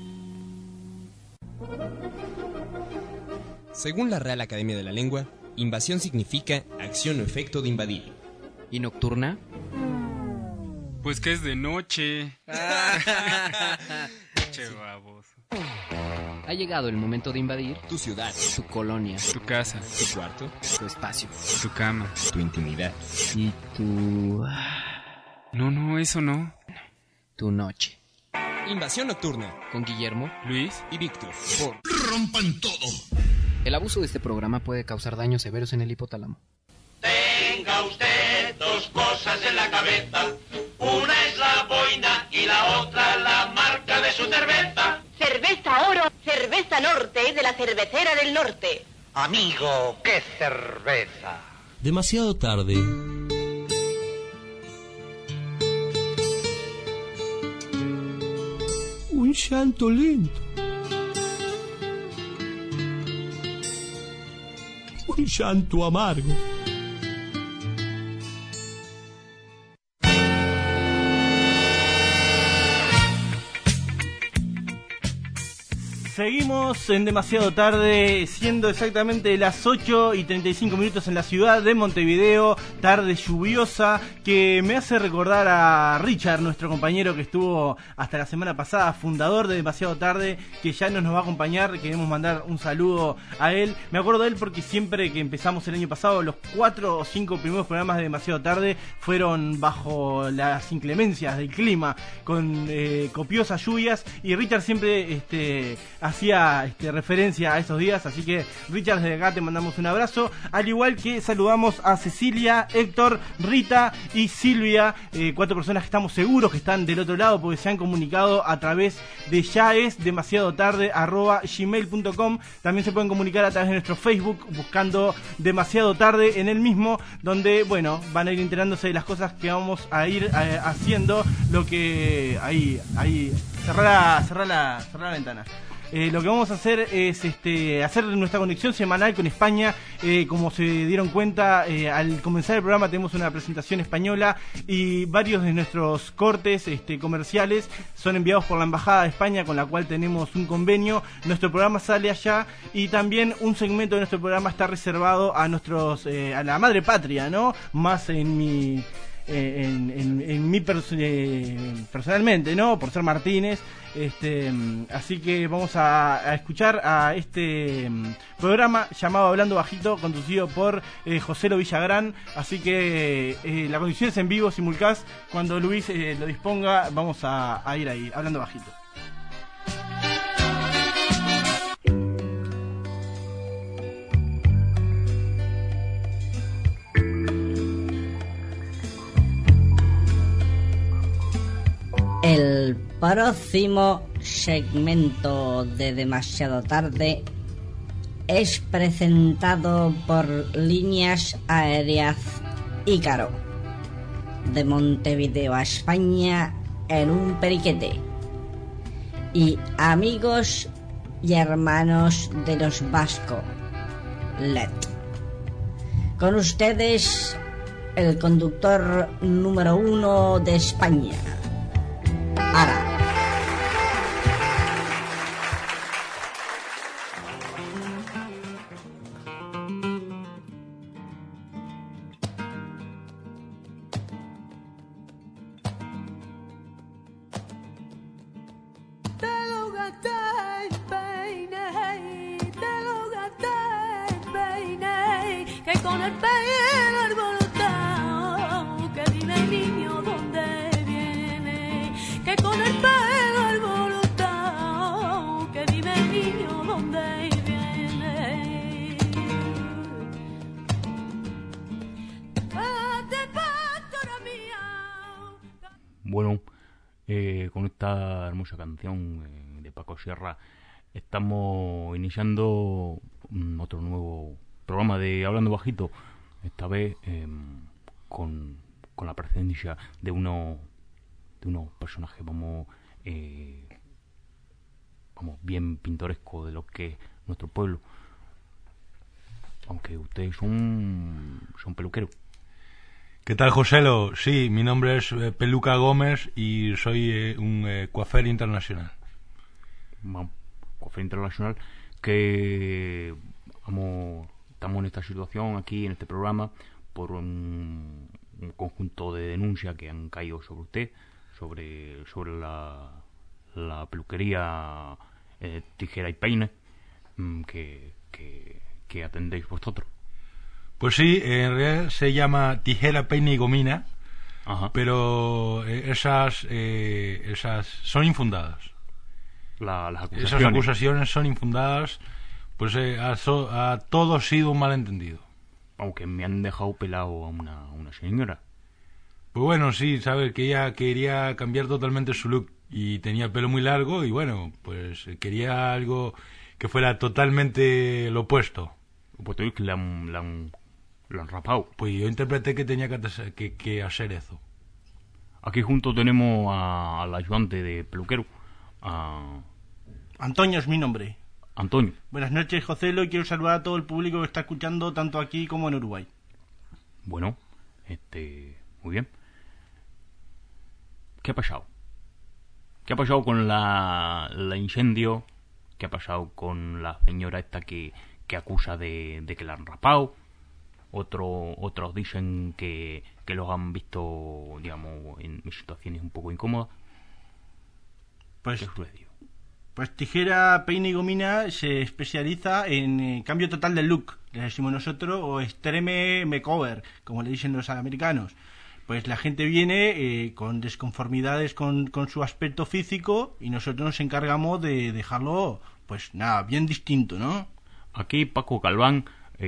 Speaker 19: Según la Real Academia de la Lengua, invasión significa acción o efecto de invadir.
Speaker 20: ¿Y nocturna?
Speaker 21: Pues que es de noche. Che baboso.
Speaker 20: Ha llegado el momento de invadir
Speaker 19: tu ciudad,
Speaker 20: tu colonia,
Speaker 21: tu casa,
Speaker 19: tu cuarto,
Speaker 20: tu espacio,
Speaker 21: tu cama,
Speaker 19: tu intimidad
Speaker 20: y tu...
Speaker 21: No, eso no.
Speaker 20: Tu noche.
Speaker 19: Invasión nocturna.
Speaker 20: Con Guillermo,
Speaker 21: Luis
Speaker 19: y Víctor.
Speaker 12: ¡Rompan todo!
Speaker 20: El abuso de este programa puede causar daños severos en el hipotálamo.
Speaker 7: Tenga usted dos cosas en la cabeza. Una es la boina y la otra la marca de su cerveza.
Speaker 11: Cerveza Oro, cerveza Norte de la cervecera del norte.
Speaker 17: Amigo, qué cerveza.
Speaker 6: Demasiado tarde. Un llanto lento. Un llanto amargo.
Speaker 5: Seguimos en demasiado tarde, siendo exactamente las 8:35 en la ciudad de Montevideo, tarde lluviosa, que me hace recordar a Richard, nuestro compañero que estuvo hasta la semana pasada, fundador de Demasiado Tarde, que ya no nos va a acompañar. Queremos mandar un saludo a él. Me acuerdo de él porque siempre que empezamos el año pasado, los 4 o 5 primeros programas de Demasiado Tarde fueron bajo las inclemencias del clima, con copiosas lluvias, y Richard siempre hacía referencia a esos días. Así que, Richard, desde acá te mandamos un abrazo, al igual que saludamos a Cecilia, Héctor, Rita y Silvia, 4 personas que estamos seguros que están del otro lado porque se han comunicado a través de yaesdemasiadotarde@gmail.com. También se pueden comunicar a través de nuestro Facebook buscando Demasiado Tarde en el mismo, donde, bueno, van a ir enterándose de las cosas que vamos a ir haciendo. Lo que ahí cerrar la ventana. Lo que vamos a hacer es hacer nuestra conexión semanal con España. Como se dieron cuenta, al comenzar el programa tenemos una presentación española y varios de nuestros cortes comerciales son enviados por la Embajada de España, con la cual tenemos un convenio. Nuestro programa sale allá y también un segmento de nuestro programa está reservado a a la madre patria, ¿no? Más en mí personalmente, ¿no? Por ser Martínez. Así que vamos a escuchar a este programa llamado Hablando Bajito, conducido por José Lo Villagrán. Así que la conexión es en vivo, simulcast. Cuando Luis lo disponga, vamos a ir ahí, Hablando Bajito.
Speaker 13: El próximo segmento de Demasiado Tarde es presentado por Líneas Aéreas Ícaro, de Montevideo a España en un periquete, y amigos y hermanos de los Vasco, LED. Con ustedes, el conductor número 1 de España, Ara.
Speaker 15: Que con el pelo alborotado, que dime niño dónde viene, que con el pelo alborotado, que dime niño dónde viene.
Speaker 16: Bueno, con esta hermosa canción de Paco Sierra estamos iniciando otro nuevo programa de Hablando Bajito, esta vez con la presencia de unos personajes vamos bien pintorescos de lo que es nuestro pueblo, aunque ustedes son peluqueros.
Speaker 4: ¿Qué tal, Joselo? Sí, mi nombre es Peluca Gómez y soy un coafer internacional.
Speaker 16: Coafer internacional que estamos en esta situación aquí en este programa por un conjunto de denuncias que han caído sobre usted, sobre la peluquería Tijera y Peine que atendéis vosotros.
Speaker 4: Pues sí, en realidad se llama Tijera, Peine y Gomina.
Speaker 16: Ajá.
Speaker 4: Pero esas son infundadas.
Speaker 16: Las acusaciones.
Speaker 4: Esas acusaciones son infundadas. Pues ha todo sido un malentendido.
Speaker 16: Aunque me han dejado pelado a una señora.
Speaker 4: Pues bueno, sí, sabes que ella quería cambiar totalmente su look y tenía el pelo muy largo y bueno, pues quería algo que fuera totalmente lo opuesto.
Speaker 16: Pues tú que le han rapado.
Speaker 4: Pues yo interpreté que tenía que hacer eso.
Speaker 16: Aquí junto tenemos al ayudante de peluquero.
Speaker 5: Antonio es mi nombre.
Speaker 16: Antonio.
Speaker 5: Buenas noches, Joselo, y quiero saludar a todo el público que está escuchando tanto aquí como en Uruguay.
Speaker 16: Bueno, muy bien. ¿Qué ha pasado? ¿Qué ha pasado con la incendio? ¿Qué ha pasado con la señora esta que acusa de que la han rapado? Otros dicen que los han visto, digamos, en situaciones un poco incómodas.
Speaker 5: Pues Tijera, Peine y Gomina se especializa en cambio total del look, le decimos nosotros, o extreme makeover, como le dicen los americanos. Pues la gente viene con desconformidades con su aspecto físico y nosotros nos encargamos de dejarlo, pues nada, bien distinto, ¿no?
Speaker 16: Aquí Paco Calván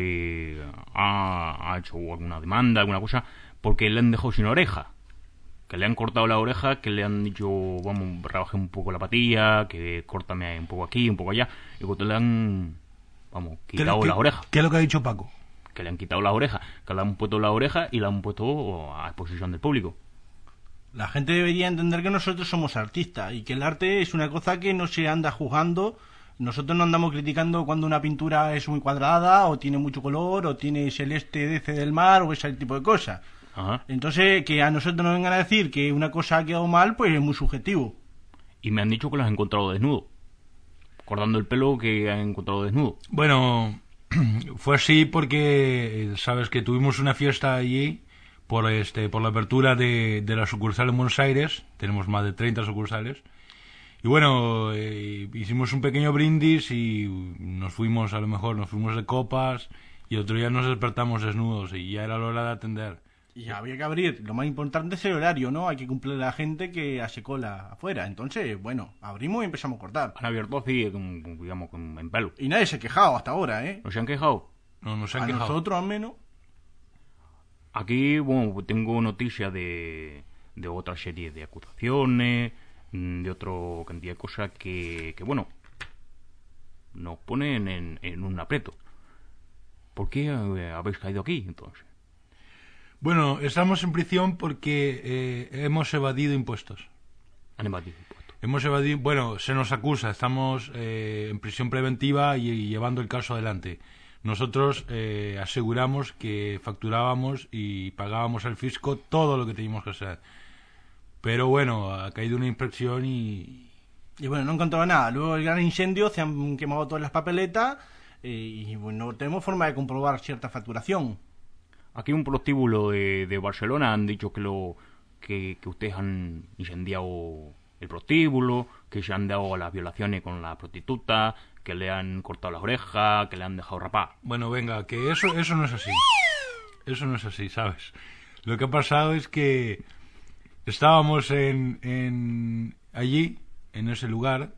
Speaker 16: ha hecho alguna demanda, alguna cosa, porque le han dejado sin oreja. Que le han cortado la oreja, que le han dicho, vamos, rebajé un poco la patilla, que córtame un poco aquí, un poco allá, y cuando le han, quitado las orejas.
Speaker 4: ¿Qué es lo que ha dicho Paco?
Speaker 16: Que le han quitado las orejas, que le han puesto la oreja y la han puesto a exposición del público.
Speaker 5: La gente debería entender que nosotros somos artistas y que el arte es una cosa que no se anda juzgando nosotros no andamos criticando cuando una pintura es muy cuadrada, o tiene mucho color, o tiene celeste desde del mar, o ese tipo de cosas.
Speaker 16: Ajá.
Speaker 5: Entonces, que a nosotros nos vengan a decir que una cosa ha quedado mal, pues es muy subjetivo.
Speaker 16: Y me han dicho que lo has encontrado desnudo. Cortando el pelo que han encontrado desnudo.
Speaker 4: Bueno, fue así porque sabes que tuvimos una fiesta allí por la apertura de la sucursal en Buenos Aires. Tenemos más de 30 sucursales. Y bueno, hicimos un pequeño brindis y nos fuimos de copas, y otro día nos despertamos desnudos y ya era la hora de atender.
Speaker 5: Y había que abrir. Lo más importante es el horario, ¿no? Hay que cumplir a la gente que hace cola afuera. Entonces, bueno, abrimos y empezamos a cortar.
Speaker 16: Han abierto así, digamos, en pelo.
Speaker 5: Y nadie se ha quejado hasta ahora, ¿eh?
Speaker 16: ¿No se han quejado?
Speaker 4: No se han
Speaker 5: a
Speaker 4: quejado.
Speaker 5: Nosotros, al menos.
Speaker 16: Aquí, bueno, tengo noticias de otra serie de acusaciones, de otra cantidad de cosas que bueno, nos ponen en un aprieto. ¿Por qué habéis caído aquí, entonces?
Speaker 4: Bueno, estamos en prisión porque hemos evadido impuestos.
Speaker 16: Han evadido impuestos.
Speaker 4: Hemos evadido, bueno, se nos acusa, estamos en prisión preventiva y llevando el caso adelante. Nosotros aseguramos que facturábamos y pagábamos al fisco todo lo que teníamos que hacer. Pero bueno, ha caído una inspección y
Speaker 5: bueno, no han encontrado nada. Luego el gran incendio, se han quemado todas las papeletas y bueno, tenemos forma de comprobar cierta facturación.
Speaker 16: Aquí un prostíbulo de Barcelona han dicho que ustedes han incendiado el prostíbulo, que se han dado a las violaciones con la prostituta, que le han cortado las orejas, que le han dejado rapar.
Speaker 4: Bueno, venga, que eso no es así. Eso no es así, ¿sabes? Lo que ha pasado es que estábamos allí, en ese lugar,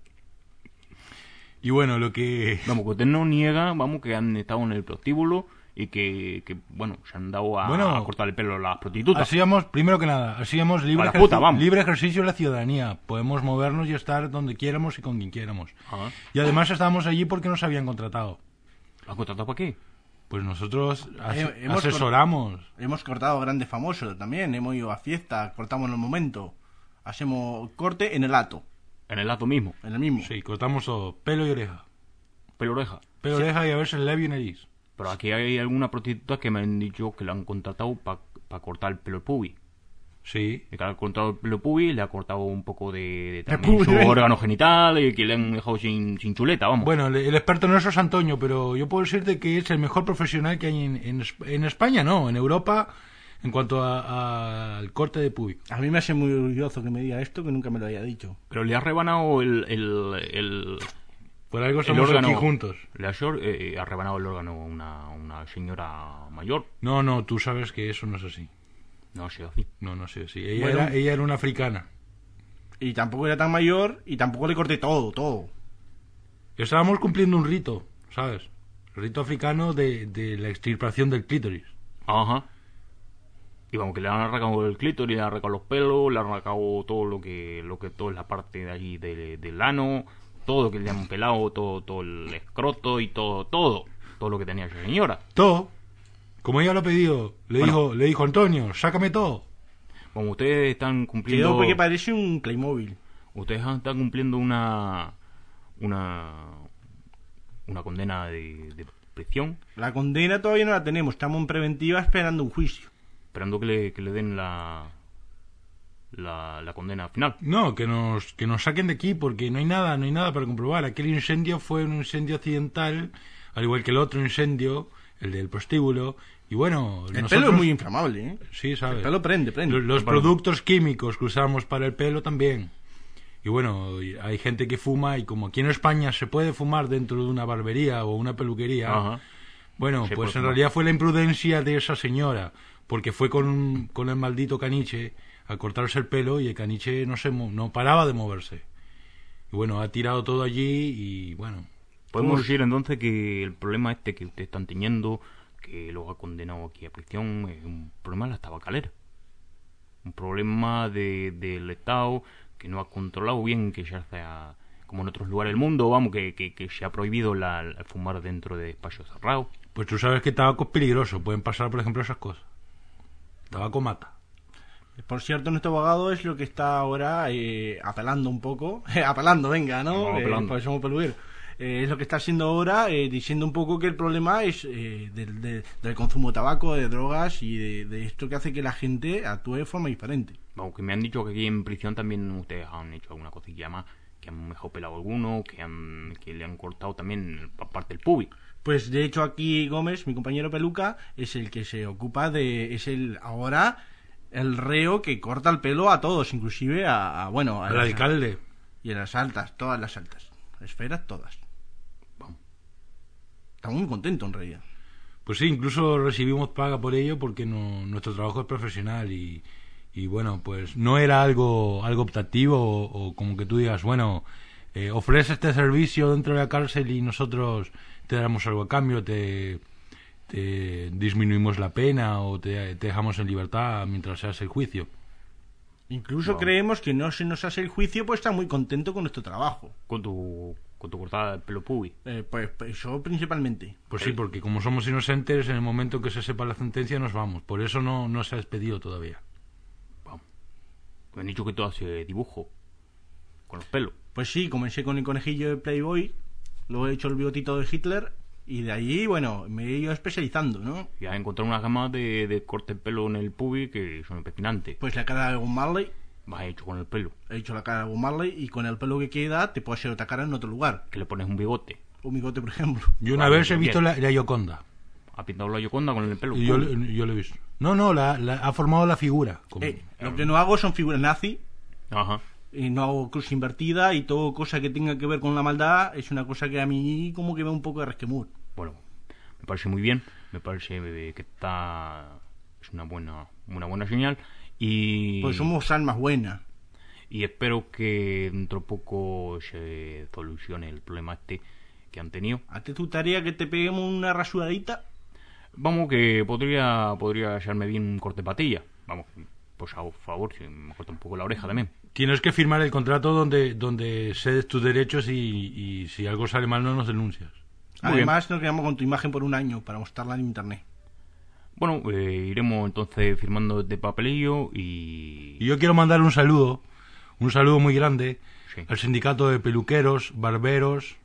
Speaker 4: y bueno, lo que...
Speaker 16: Vamos, que usted no niega, vamos, que han estado en el prostíbulo y que bueno, se han dado a cortar el pelo a las prostitutas.
Speaker 4: Hacíamos, primero que nada, libre ejercicio de la ciudadanía. Podemos movernos y estar donde quieramos y con quien quieramos.
Speaker 16: Ajá.
Speaker 4: Y además estábamos allí porque nos habían contratado.
Speaker 16: ¿Lo han contratado para qué?
Speaker 4: Pues nosotros asesoramos.
Speaker 5: Hemos cortado grandes famosos también, hemos ido a fiestas, cortamos en el momento. Hacemos corte en el acto.
Speaker 16: ¿En el acto mismo?
Speaker 5: En el mismo.
Speaker 4: Sí, cortamos todo, pelo y oreja.
Speaker 16: ¿Pelo y oreja?
Speaker 4: Pelo y oreja y a veces labio y nariz.
Speaker 16: Pero aquí hay alguna prostituta que me han dicho que la han contratado para cortar el pelo pubi.
Speaker 4: Sí.
Speaker 16: Que le han cortado el pelo pubi, le ha cortado un poco de también su órgano genital y que le han dejado sin chuleta, vamos.
Speaker 4: Bueno, el experto en eso es Antonio, pero yo puedo decirte que es el mejor profesional que hay en España, no, en Europa, en cuanto al corte de pubi.
Speaker 5: A mí me hace muy orgulloso que me diga esto, que nunca me lo haya dicho.
Speaker 16: Pero le ha rebanado el
Speaker 4: por algo estamos aquí juntos.
Speaker 16: Le ha rebanado el órgano una señora mayor.
Speaker 4: No, tú sabes que eso no es así.
Speaker 16: No ha sido así.
Speaker 4: No ha sido así. Ella era una africana.
Speaker 5: Y tampoco era tan mayor y tampoco le corté todo.
Speaker 4: Estábamos cumpliendo un rito, ¿sabes? El rito africano de la extirpación del clítoris.
Speaker 16: Ajá. Y vamos, que le han arrancado el clítoris, le han arrancado los pelos, le han arrancado todo lo que todo es la parte de allí del ano, todo lo que le han pelado, todo el escroto y todo lo que tenía esa señora.
Speaker 4: Todo. Como ella lo ha pedido, le dijo Antonio, sácame todo.
Speaker 16: Como ustedes están cumpliendo...
Speaker 5: Quedó porque parece un Playmobil.
Speaker 16: Ustedes están cumpliendo una condena de prisión.
Speaker 5: La condena todavía no la tenemos, estamos en preventiva esperando un juicio.
Speaker 16: Esperando que le den la condena final.
Speaker 4: No, que nos saquen de aquí porque no hay nada para comprobar. Aquel incendio fue un incendio accidental, al igual que el otro incendio, el del prostíbulo. Y bueno,
Speaker 5: el pelo es muy inflamable, ¿eh?
Speaker 4: Sí, ¿sabes?
Speaker 5: El pelo prende.
Speaker 4: Los productos químicos que usamos para el pelo también. Y bueno, hay gente que fuma y como aquí en España se puede fumar dentro de una barbería o una peluquería.
Speaker 16: Ajá.
Speaker 4: Bueno,
Speaker 16: se
Speaker 4: pues en realidad fue la imprudencia de esa señora, porque fue con el maldito caniche a cortarse el pelo y el caniche no paraba de moverse. Y bueno, ha tirado todo allí y bueno.
Speaker 16: Podemos decir entonces que el problema que ustedes están teniendo, que los ha condenado aquí a prisión, es un problema de las tabacaleras. Un problema del Estado que no ha controlado bien, que ya sea como en otros lugares del mundo, vamos, que se ha prohibido el fumar dentro de espacios cerrados.
Speaker 4: Pues tú sabes que el tabaco es peligroso, pueden pasar por ejemplo esas cosas. Tabaco mata.
Speaker 5: Por cierto, nuestro abogado es lo que está ahora apelando un poco. Apelando, venga, ¿no?
Speaker 16: Apelando.
Speaker 5: Porque somos peluqueros. es lo que está haciendo ahora, diciendo un poco que el problema es del consumo de tabaco, de drogas y de esto que hace que la gente actúe de forma diferente.
Speaker 16: Vamos, que me han dicho que aquí en prisión también ustedes han hecho alguna cosilla más, que han mejor pelado alguno, que le han cortado también parte del pubi.
Speaker 5: Pues de hecho aquí Gómez, mi compañero peluca, es el que se ocupa ahora el reo que corta el pelo a todos, inclusive al
Speaker 4: alcalde.
Speaker 5: Y a las altas, todas las altas esferas, todas. Vamos. Estamos muy contentos en realidad.
Speaker 4: Pues sí, incluso recibimos paga por ello porque nuestro trabajo es profesional y bueno, pues no era algo optativo o como que tú digas, bueno, ofrece este servicio dentro de la cárcel y nosotros te damos algo a cambio, te disminuimos la pena o te dejamos en libertad mientras se hace el juicio.
Speaker 5: Incluso creemos que no se nos hace el juicio, pues está muy contento con nuestro trabajo.
Speaker 16: Con tu cortada de pelo pubi.
Speaker 5: Pues yo principalmente.
Speaker 4: Pues sí, porque como somos inocentes, en el momento que se sepa la sentencia nos vamos. Por eso no se ha despedido todavía.
Speaker 16: Vamos. Me han dicho que tú haces dibujo con los pelos.
Speaker 5: Pues sí, comencé con el conejillo de Playboy, luego he hecho el bigotito de Hitler y de ahí, bueno, me he ido especializando, ¿no?
Speaker 16: Y has encontrado unas gamas de corte de pelo en el pubi que son impresionantes.
Speaker 5: Pues la cara de Bob Marley.
Speaker 16: Vas hecho con el pelo.
Speaker 5: He hecho la cara de Bob Marley y con el pelo que queda te puedo hacer otra cara en otro lugar.
Speaker 16: Que le pones un bigote.
Speaker 5: Un bigote, por ejemplo.
Speaker 4: Yo una vez he visto la Gioconda.
Speaker 16: ¿Ha pintado la Gioconda con el pelo?
Speaker 4: Y yo lo he visto. No, ha formado la figura.
Speaker 5: Lo que no hago son figuras nazi.
Speaker 16: Ajá.
Speaker 5: Y no hago cruz invertida y todo cosa que tenga que ver con la maldad es una cosa que a mí como que me da un poco de resquemor.
Speaker 16: Bueno, me parece muy bien, me parece que es una buena señal y
Speaker 5: pues somos almas buenas
Speaker 16: y espero que dentro de poco se solucione el problema que han tenido.
Speaker 5: ¿Hazte tu tarea que te peguemos una rasuradita?
Speaker 16: Vamos, que podría hallarme bien un corte de patilla. Vamos, pues a favor, si me corta un poco la oreja también.
Speaker 4: Tienes que firmar el contrato donde cedes tus derechos y si algo sale mal no nos denuncias.
Speaker 5: Además nos quedamos con tu imagen por un año para mostrarla en internet.
Speaker 16: Bueno, iremos entonces firmando este papelillo y
Speaker 4: yo quiero mandar un saludo muy grande al sindicato de peluqueros, barberos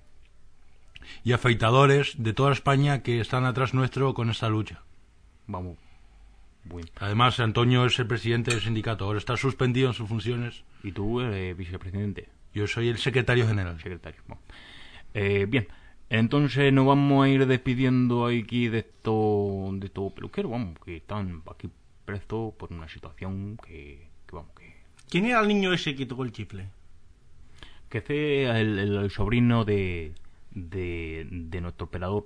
Speaker 4: y afeitadores de toda España que están atrás nuestro con esta lucha.
Speaker 16: Vamos. Bueno.
Speaker 4: Además, Antonio es el presidente del sindicato, ahora está suspendido en sus funciones.
Speaker 16: ¿Y tú eres vicepresidente?
Speaker 4: Yo soy el secretario general.
Speaker 16: Bueno. Bien, entonces nos vamos a ir despidiendo aquí de estos peluqueros, vamos, que están aquí presos por una situación que vamos, que...
Speaker 5: ¿Quién era el niño ese que tocó el chifle?
Speaker 16: Que es el sobrino de nuestro operador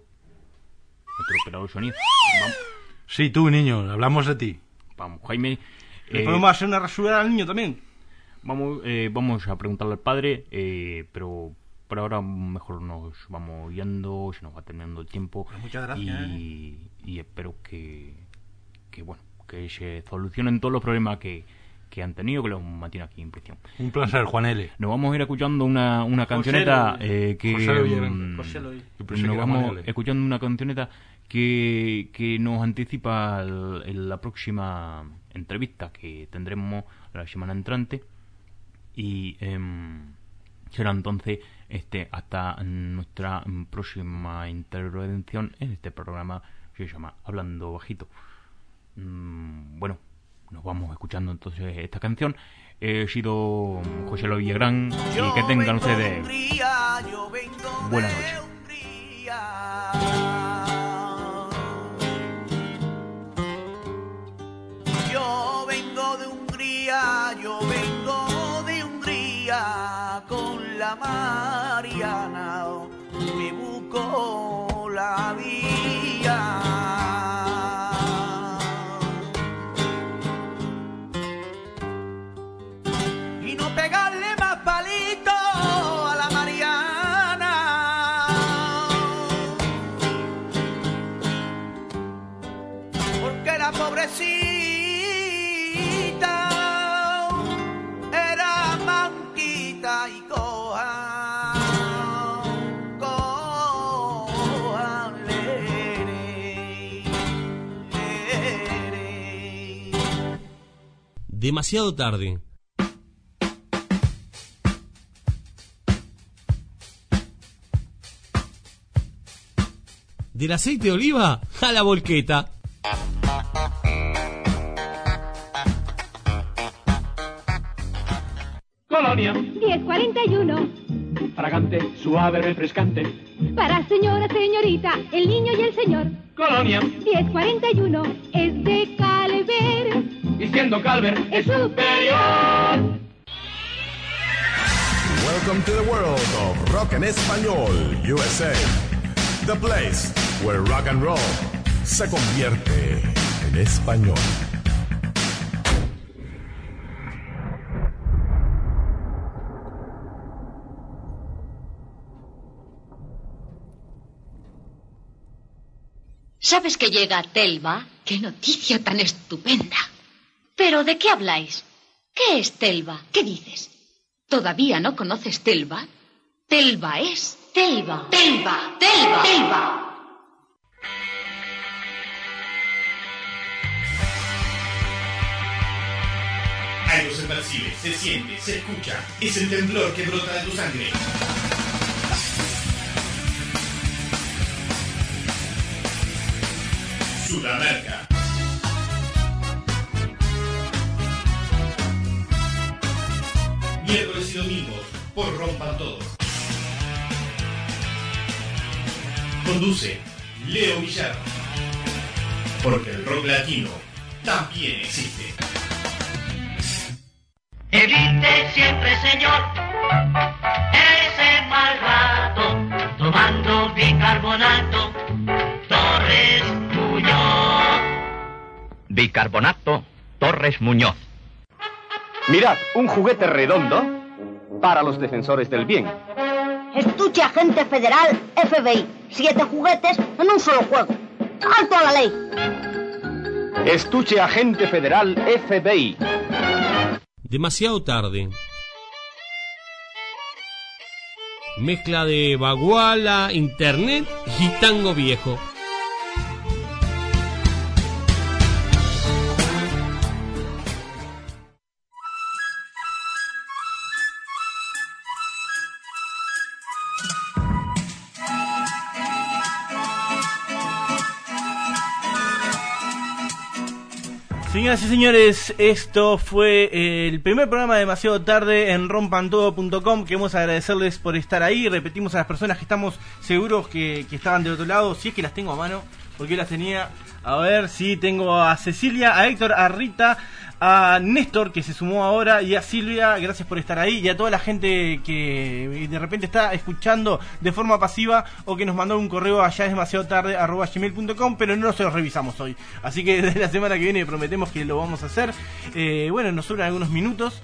Speaker 16: sonido. Vamos.
Speaker 4: Sí, tú, niño, hablamos de ti.
Speaker 16: Vamos, Jaime.
Speaker 5: ¿Le podemos hacer una rasura al niño también?
Speaker 16: Vamos a preguntarle al padre, pero por ahora mejor nos vamos yendo, se nos va terminando el tiempo.
Speaker 5: Pues muchas gracias.
Speaker 16: Y espero que se solucionen todos los problemas que han tenido, que los mantienen aquí en prisión.
Speaker 4: Un placer, Juan L.
Speaker 16: Nos vamos a ir escuchando una cancioneta escuchando una cancioneta que nos anticipa la próxima entrevista que tendremos la semana entrante y será entonces hasta nuestra próxima intervención en este programa que se llama Hablando Bajito. Bueno, nos vamos escuchando entonces esta canción. He sido José Lo Villagrán y que tengan ustedes buenas noches.
Speaker 1: Yo vengo de Hungría con la Mariana, me busco la vía. Y no pegarle más palito a la Mariana, porque la pobrecita era manquita y coja,
Speaker 2: Demasiado tarde. Del aceite de oliva a la volqueta.
Speaker 18: Colonia.
Speaker 15: 1041.
Speaker 18: Fragante, suave, refrescante.
Speaker 15: Para señora, señorita, el niño y el señor.
Speaker 18: Colonia.
Speaker 15: 1041. Es de Calver.
Speaker 18: Y siendo Calver es superior.
Speaker 14: Welcome to the world of rock en español, USA. The place where rock and roll se convierte en español.
Speaker 10: ¿Sabes que llega Telva? ¡Qué noticia tan estupenda! ¿Pero de qué habláis? ¿Qué es Telva? ¿Qué dices? ¿Todavía no conoces Telva? Telva es Telva. Telva, Telva, Telva.
Speaker 22: Algo se percibe, se siente, se escucha. Es el temblor que brota de tu sangre. Sudamérica. Miércoles y domingos por Rompan Todos. Conduce Leo Villar. Porque el rock latino también existe.
Speaker 7: Evite siempre, señor, ese mal rato, tomando bicarbonato, Torres Muñoz.
Speaker 9: Bicarbonato Torres Muñoz.
Speaker 23: Mirad, un juguete redondo para los defensores del bien.
Speaker 11: Estuche agente federal FBI. 7 juguetes en un solo juego. ¡Alto a la ley!
Speaker 23: Estuche agente federal FBI.
Speaker 2: Demasiado tarde. Mezcla de baguala, internet y tango viejo.
Speaker 5: Señoras y señores, esto fue el primer programa de Demasiado Tarde en rompantodo.com. Queremos agradecerles por estar ahí. Repetimos a las personas que estamos seguros que estaban del otro lado, si es que las tengo a mano, porque las tenía. A ver, sí, tengo a Cecilia, a Héctor, a Rita, a Néstor, que se sumó ahora, y a Silvia. Gracias por estar ahí, y a toda la gente que de repente está escuchando de forma pasiva o que nos mandó un correo allá demasiado tarde @gmail.com, pero no se los revisamos hoy, así que desde la semana que viene prometemos que lo vamos a hacer. Bueno, nos sobran algunos minutos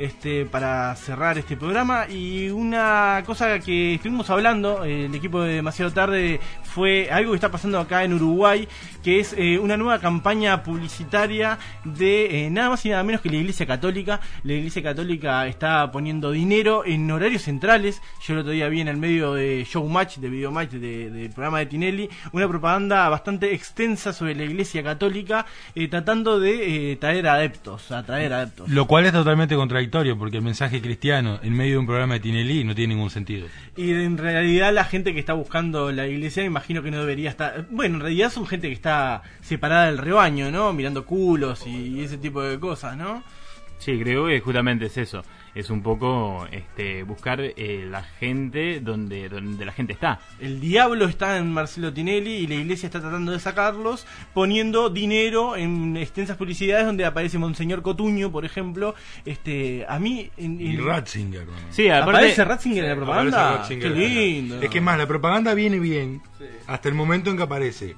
Speaker 5: para cerrar este programa, y una cosa que estuvimos hablando el equipo de Demasiado Tarde fue algo que está pasando acá en Uruguay, que es una nueva campaña publicitaria de nada más y nada menos que la Iglesia Católica. La Iglesia Católica está poniendo dinero en horarios centrales. Yo el otro día vi en el medio de Showmatch, de Videomatch, del programa de Tinelli, una propaganda bastante extensa sobre la Iglesia Católica, tratando de atraer adeptos.
Speaker 4: Lo cual es totalmente contradictorio, porque el mensaje cristiano en medio de un programa de Tinelli no tiene ningún sentido.
Speaker 5: Y en realidad la gente que está buscando la iglesia, me imagino que no debería estar... Bueno, en realidad son gente que está separada del rebaño, ¿no? Mirando culos y ese tipo de cosas, ¿no?
Speaker 16: Sí, creo que justamente es eso. Es un poco buscar la gente donde la gente está.
Speaker 5: El diablo está en Marcelo Tinelli y la iglesia está tratando de sacarlos, poniendo dinero en extensas publicidades donde aparece Monseñor Cotuño, por ejemplo. A mí...
Speaker 4: Y Ratzinger.
Speaker 5: Sí, ¿aparece Ratzinger en la propaganda?
Speaker 4: Ratzinger.
Speaker 5: Qué lindo.
Speaker 4: Es que más, la propaganda viene bien, sí, hasta el momento en que aparece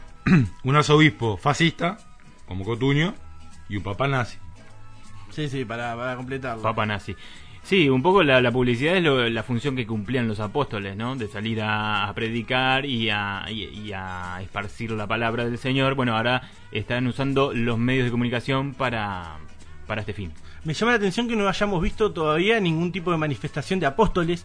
Speaker 4: un arzobispo fascista, como Cotuño, y un papá nazi.
Speaker 5: Sí, para completarlo.
Speaker 16: Papa nazi. Sí, un poco la publicidad es la función que cumplían los apóstoles, ¿no? De salir a predicar y a esparcir la palabra del Señor. Bueno, ahora están usando los medios de comunicación para este fin.
Speaker 5: Me llama la atención que no hayamos visto todavía ningún tipo de manifestación de apóstoles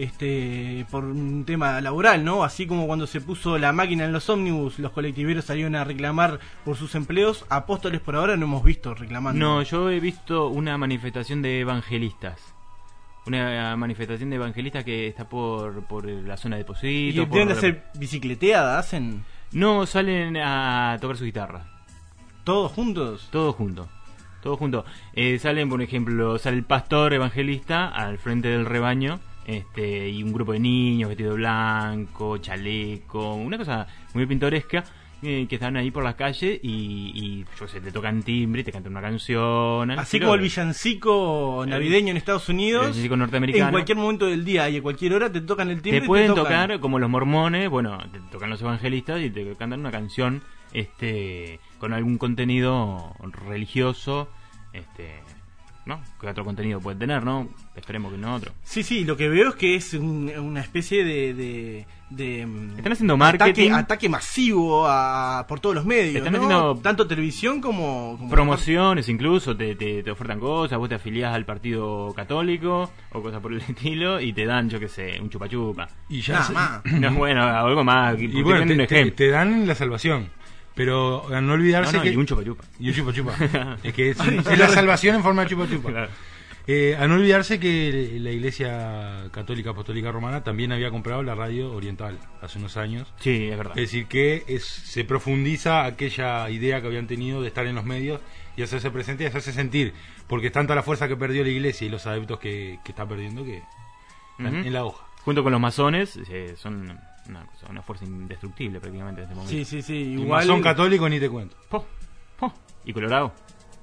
Speaker 5: por un tema laboral, ¿no? Así como cuando se puso la máquina en los ómnibus, los colectiveros salieron a reclamar por sus empleos. Apóstoles por ahora no hemos visto reclamando.
Speaker 16: No, yo he visto una manifestación de evangelistas. una manifestación de evangelistas que está por la zona de Posito.
Speaker 5: ¿Y tienen que hacer bicicleteada? ¿Hacen?
Speaker 16: No, salen a tocar su guitarra.
Speaker 5: ¿Todos juntos?
Speaker 16: Todos juntos. Salen, por ejemplo, sale el pastor evangelista al frente del rebaño, y un grupo de niños vestido de blanco, chaleco, una cosa muy pintoresca, que están ahí por las calles y yo sé, te tocan timbre y te cantan una canción.
Speaker 5: Así como el villancico navideño en Estados Unidos,
Speaker 16: el villancico norteamericano.
Speaker 5: En cualquier momento del día y a cualquier hora te tocan el timbre.
Speaker 16: Te pueden tocar como los mormones, bueno, te tocan los evangelistas y te cantan una canción con algún contenido religioso, ¿no? ¿Qué otro contenido puede tener, no? Esperemos que no otro.
Speaker 5: Sí, lo que veo es que es una especie de
Speaker 16: están haciendo marketing,
Speaker 5: ataque masivo por todos los medios.
Speaker 16: Están
Speaker 5: ¿no?
Speaker 16: haciendo
Speaker 5: tanto televisión como
Speaker 16: promociones, incluso te ofertan cosas, vos te afiliás al partido católico o cosas por el estilo y te dan, yo qué sé, un chupa chupa.
Speaker 4: Y ya
Speaker 5: más.
Speaker 16: No, bueno, algo más.
Speaker 4: Y bueno, te dan la salvación. Pero a no olvidarse que...
Speaker 16: Y un chupa chupa.
Speaker 4: Y un chupa chupa. Es que es la salvación en forma de chupa chupa. Claro. A no olvidarse que la Iglesia Católica Apostólica Romana también había comprado la Radio Oriental hace unos años.
Speaker 16: Sí, es verdad.
Speaker 4: Es decir, que se profundiza aquella idea que habían tenido de estar en los medios y hacerse presente y hacerse sentir. Porque es tanta la fuerza que perdió la Iglesia y los adeptos que está perdiendo que están en la hoja.
Speaker 16: Junto con los masones, son... Una fuerza indestructible prácticamente en este momento.
Speaker 5: Sí,
Speaker 4: igual. Masón católico ni te cuento.
Speaker 16: ¿Y colorado?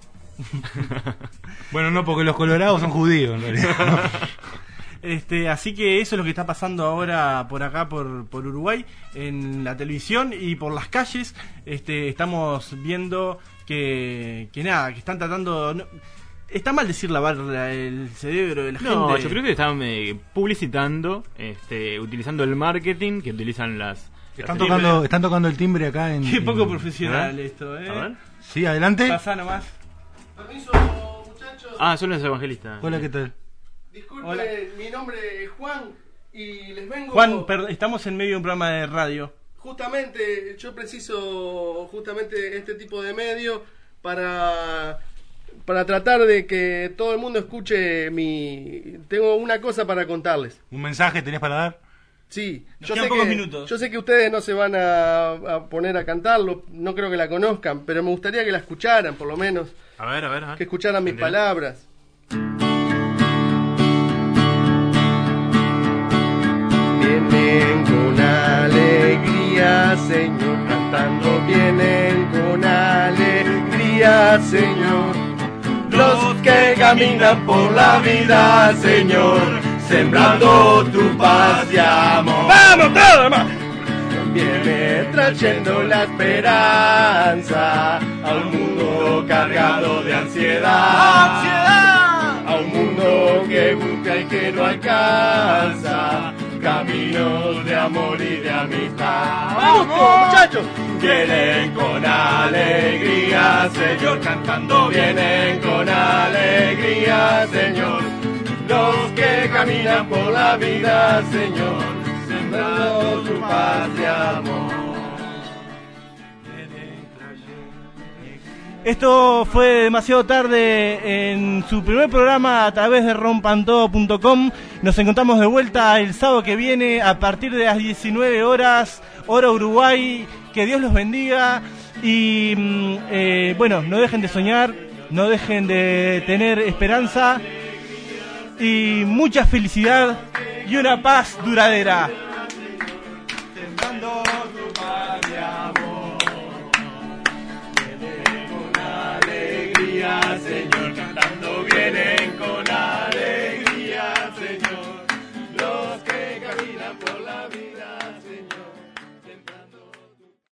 Speaker 4: Bueno, no, porque los colorados son judíos en realidad.
Speaker 5: Así que eso es lo que está pasando ahora por acá, por Uruguay, en la televisión y por las calles. Estamos viendo que están tratando... Está mal decir lavar el cerebro de la gente.
Speaker 16: No, yo creo que están publicitando, utilizando el marketing que utilizan
Speaker 4: están tocando el timbre acá en...
Speaker 5: Qué poco profesional esto,
Speaker 16: A ver.
Speaker 4: Sí, adelante.
Speaker 5: Pasá nomás.
Speaker 3: Permiso, muchachos.
Speaker 16: Son los evangelistas.
Speaker 4: Hola, ¿qué tal?
Speaker 3: Disculpe, mi nombre es Juan y les vengo...
Speaker 5: Juan, estamos en medio de un programa de radio.
Speaker 3: Justamente, yo preciso este tipo de medio para tratar de que todo el mundo escuche Tengo una cosa para contarles.
Speaker 4: ¿Un mensaje tenés para dar?
Speaker 3: Sí,
Speaker 5: yo
Speaker 3: sé que ustedes no se van a poner a cantarlo, no creo que la conozcan, pero me gustaría que la escucharan, por lo menos.
Speaker 16: A ver.
Speaker 3: Que escucharan mis palabras. Vienen con alegría, Señor, cantando, vienen con alegría, Señor. Los que caminan por la vida, Señor, sembrando tu paz y amor. ¡Vamos, todo más! Viene trayendo la esperanza a un mundo cargado de ansiedad. A un mundo que busca y que no alcanza caminos de amor y de amistad. ¡Vamos, muchachos! Vienen con alegría, Señor, cantando, vienen con alegría, Señor. Los que caminan por la vida, Señor, sembrando tu paz y amor.
Speaker 5: Esto fue demasiado tarde en su primer programa a través de rompantodo.com. Nos encontramos de vuelta el sábado que viene a partir de las 19 horas, hora Uruguay. Que Dios los bendiga y no dejen de soñar, no dejen de tener esperanza y mucha felicidad y una paz duradera.
Speaker 3: Sembrando tu paz y amor. Vienen con alegría, Señor, cantando, vienen con alegría, Señor.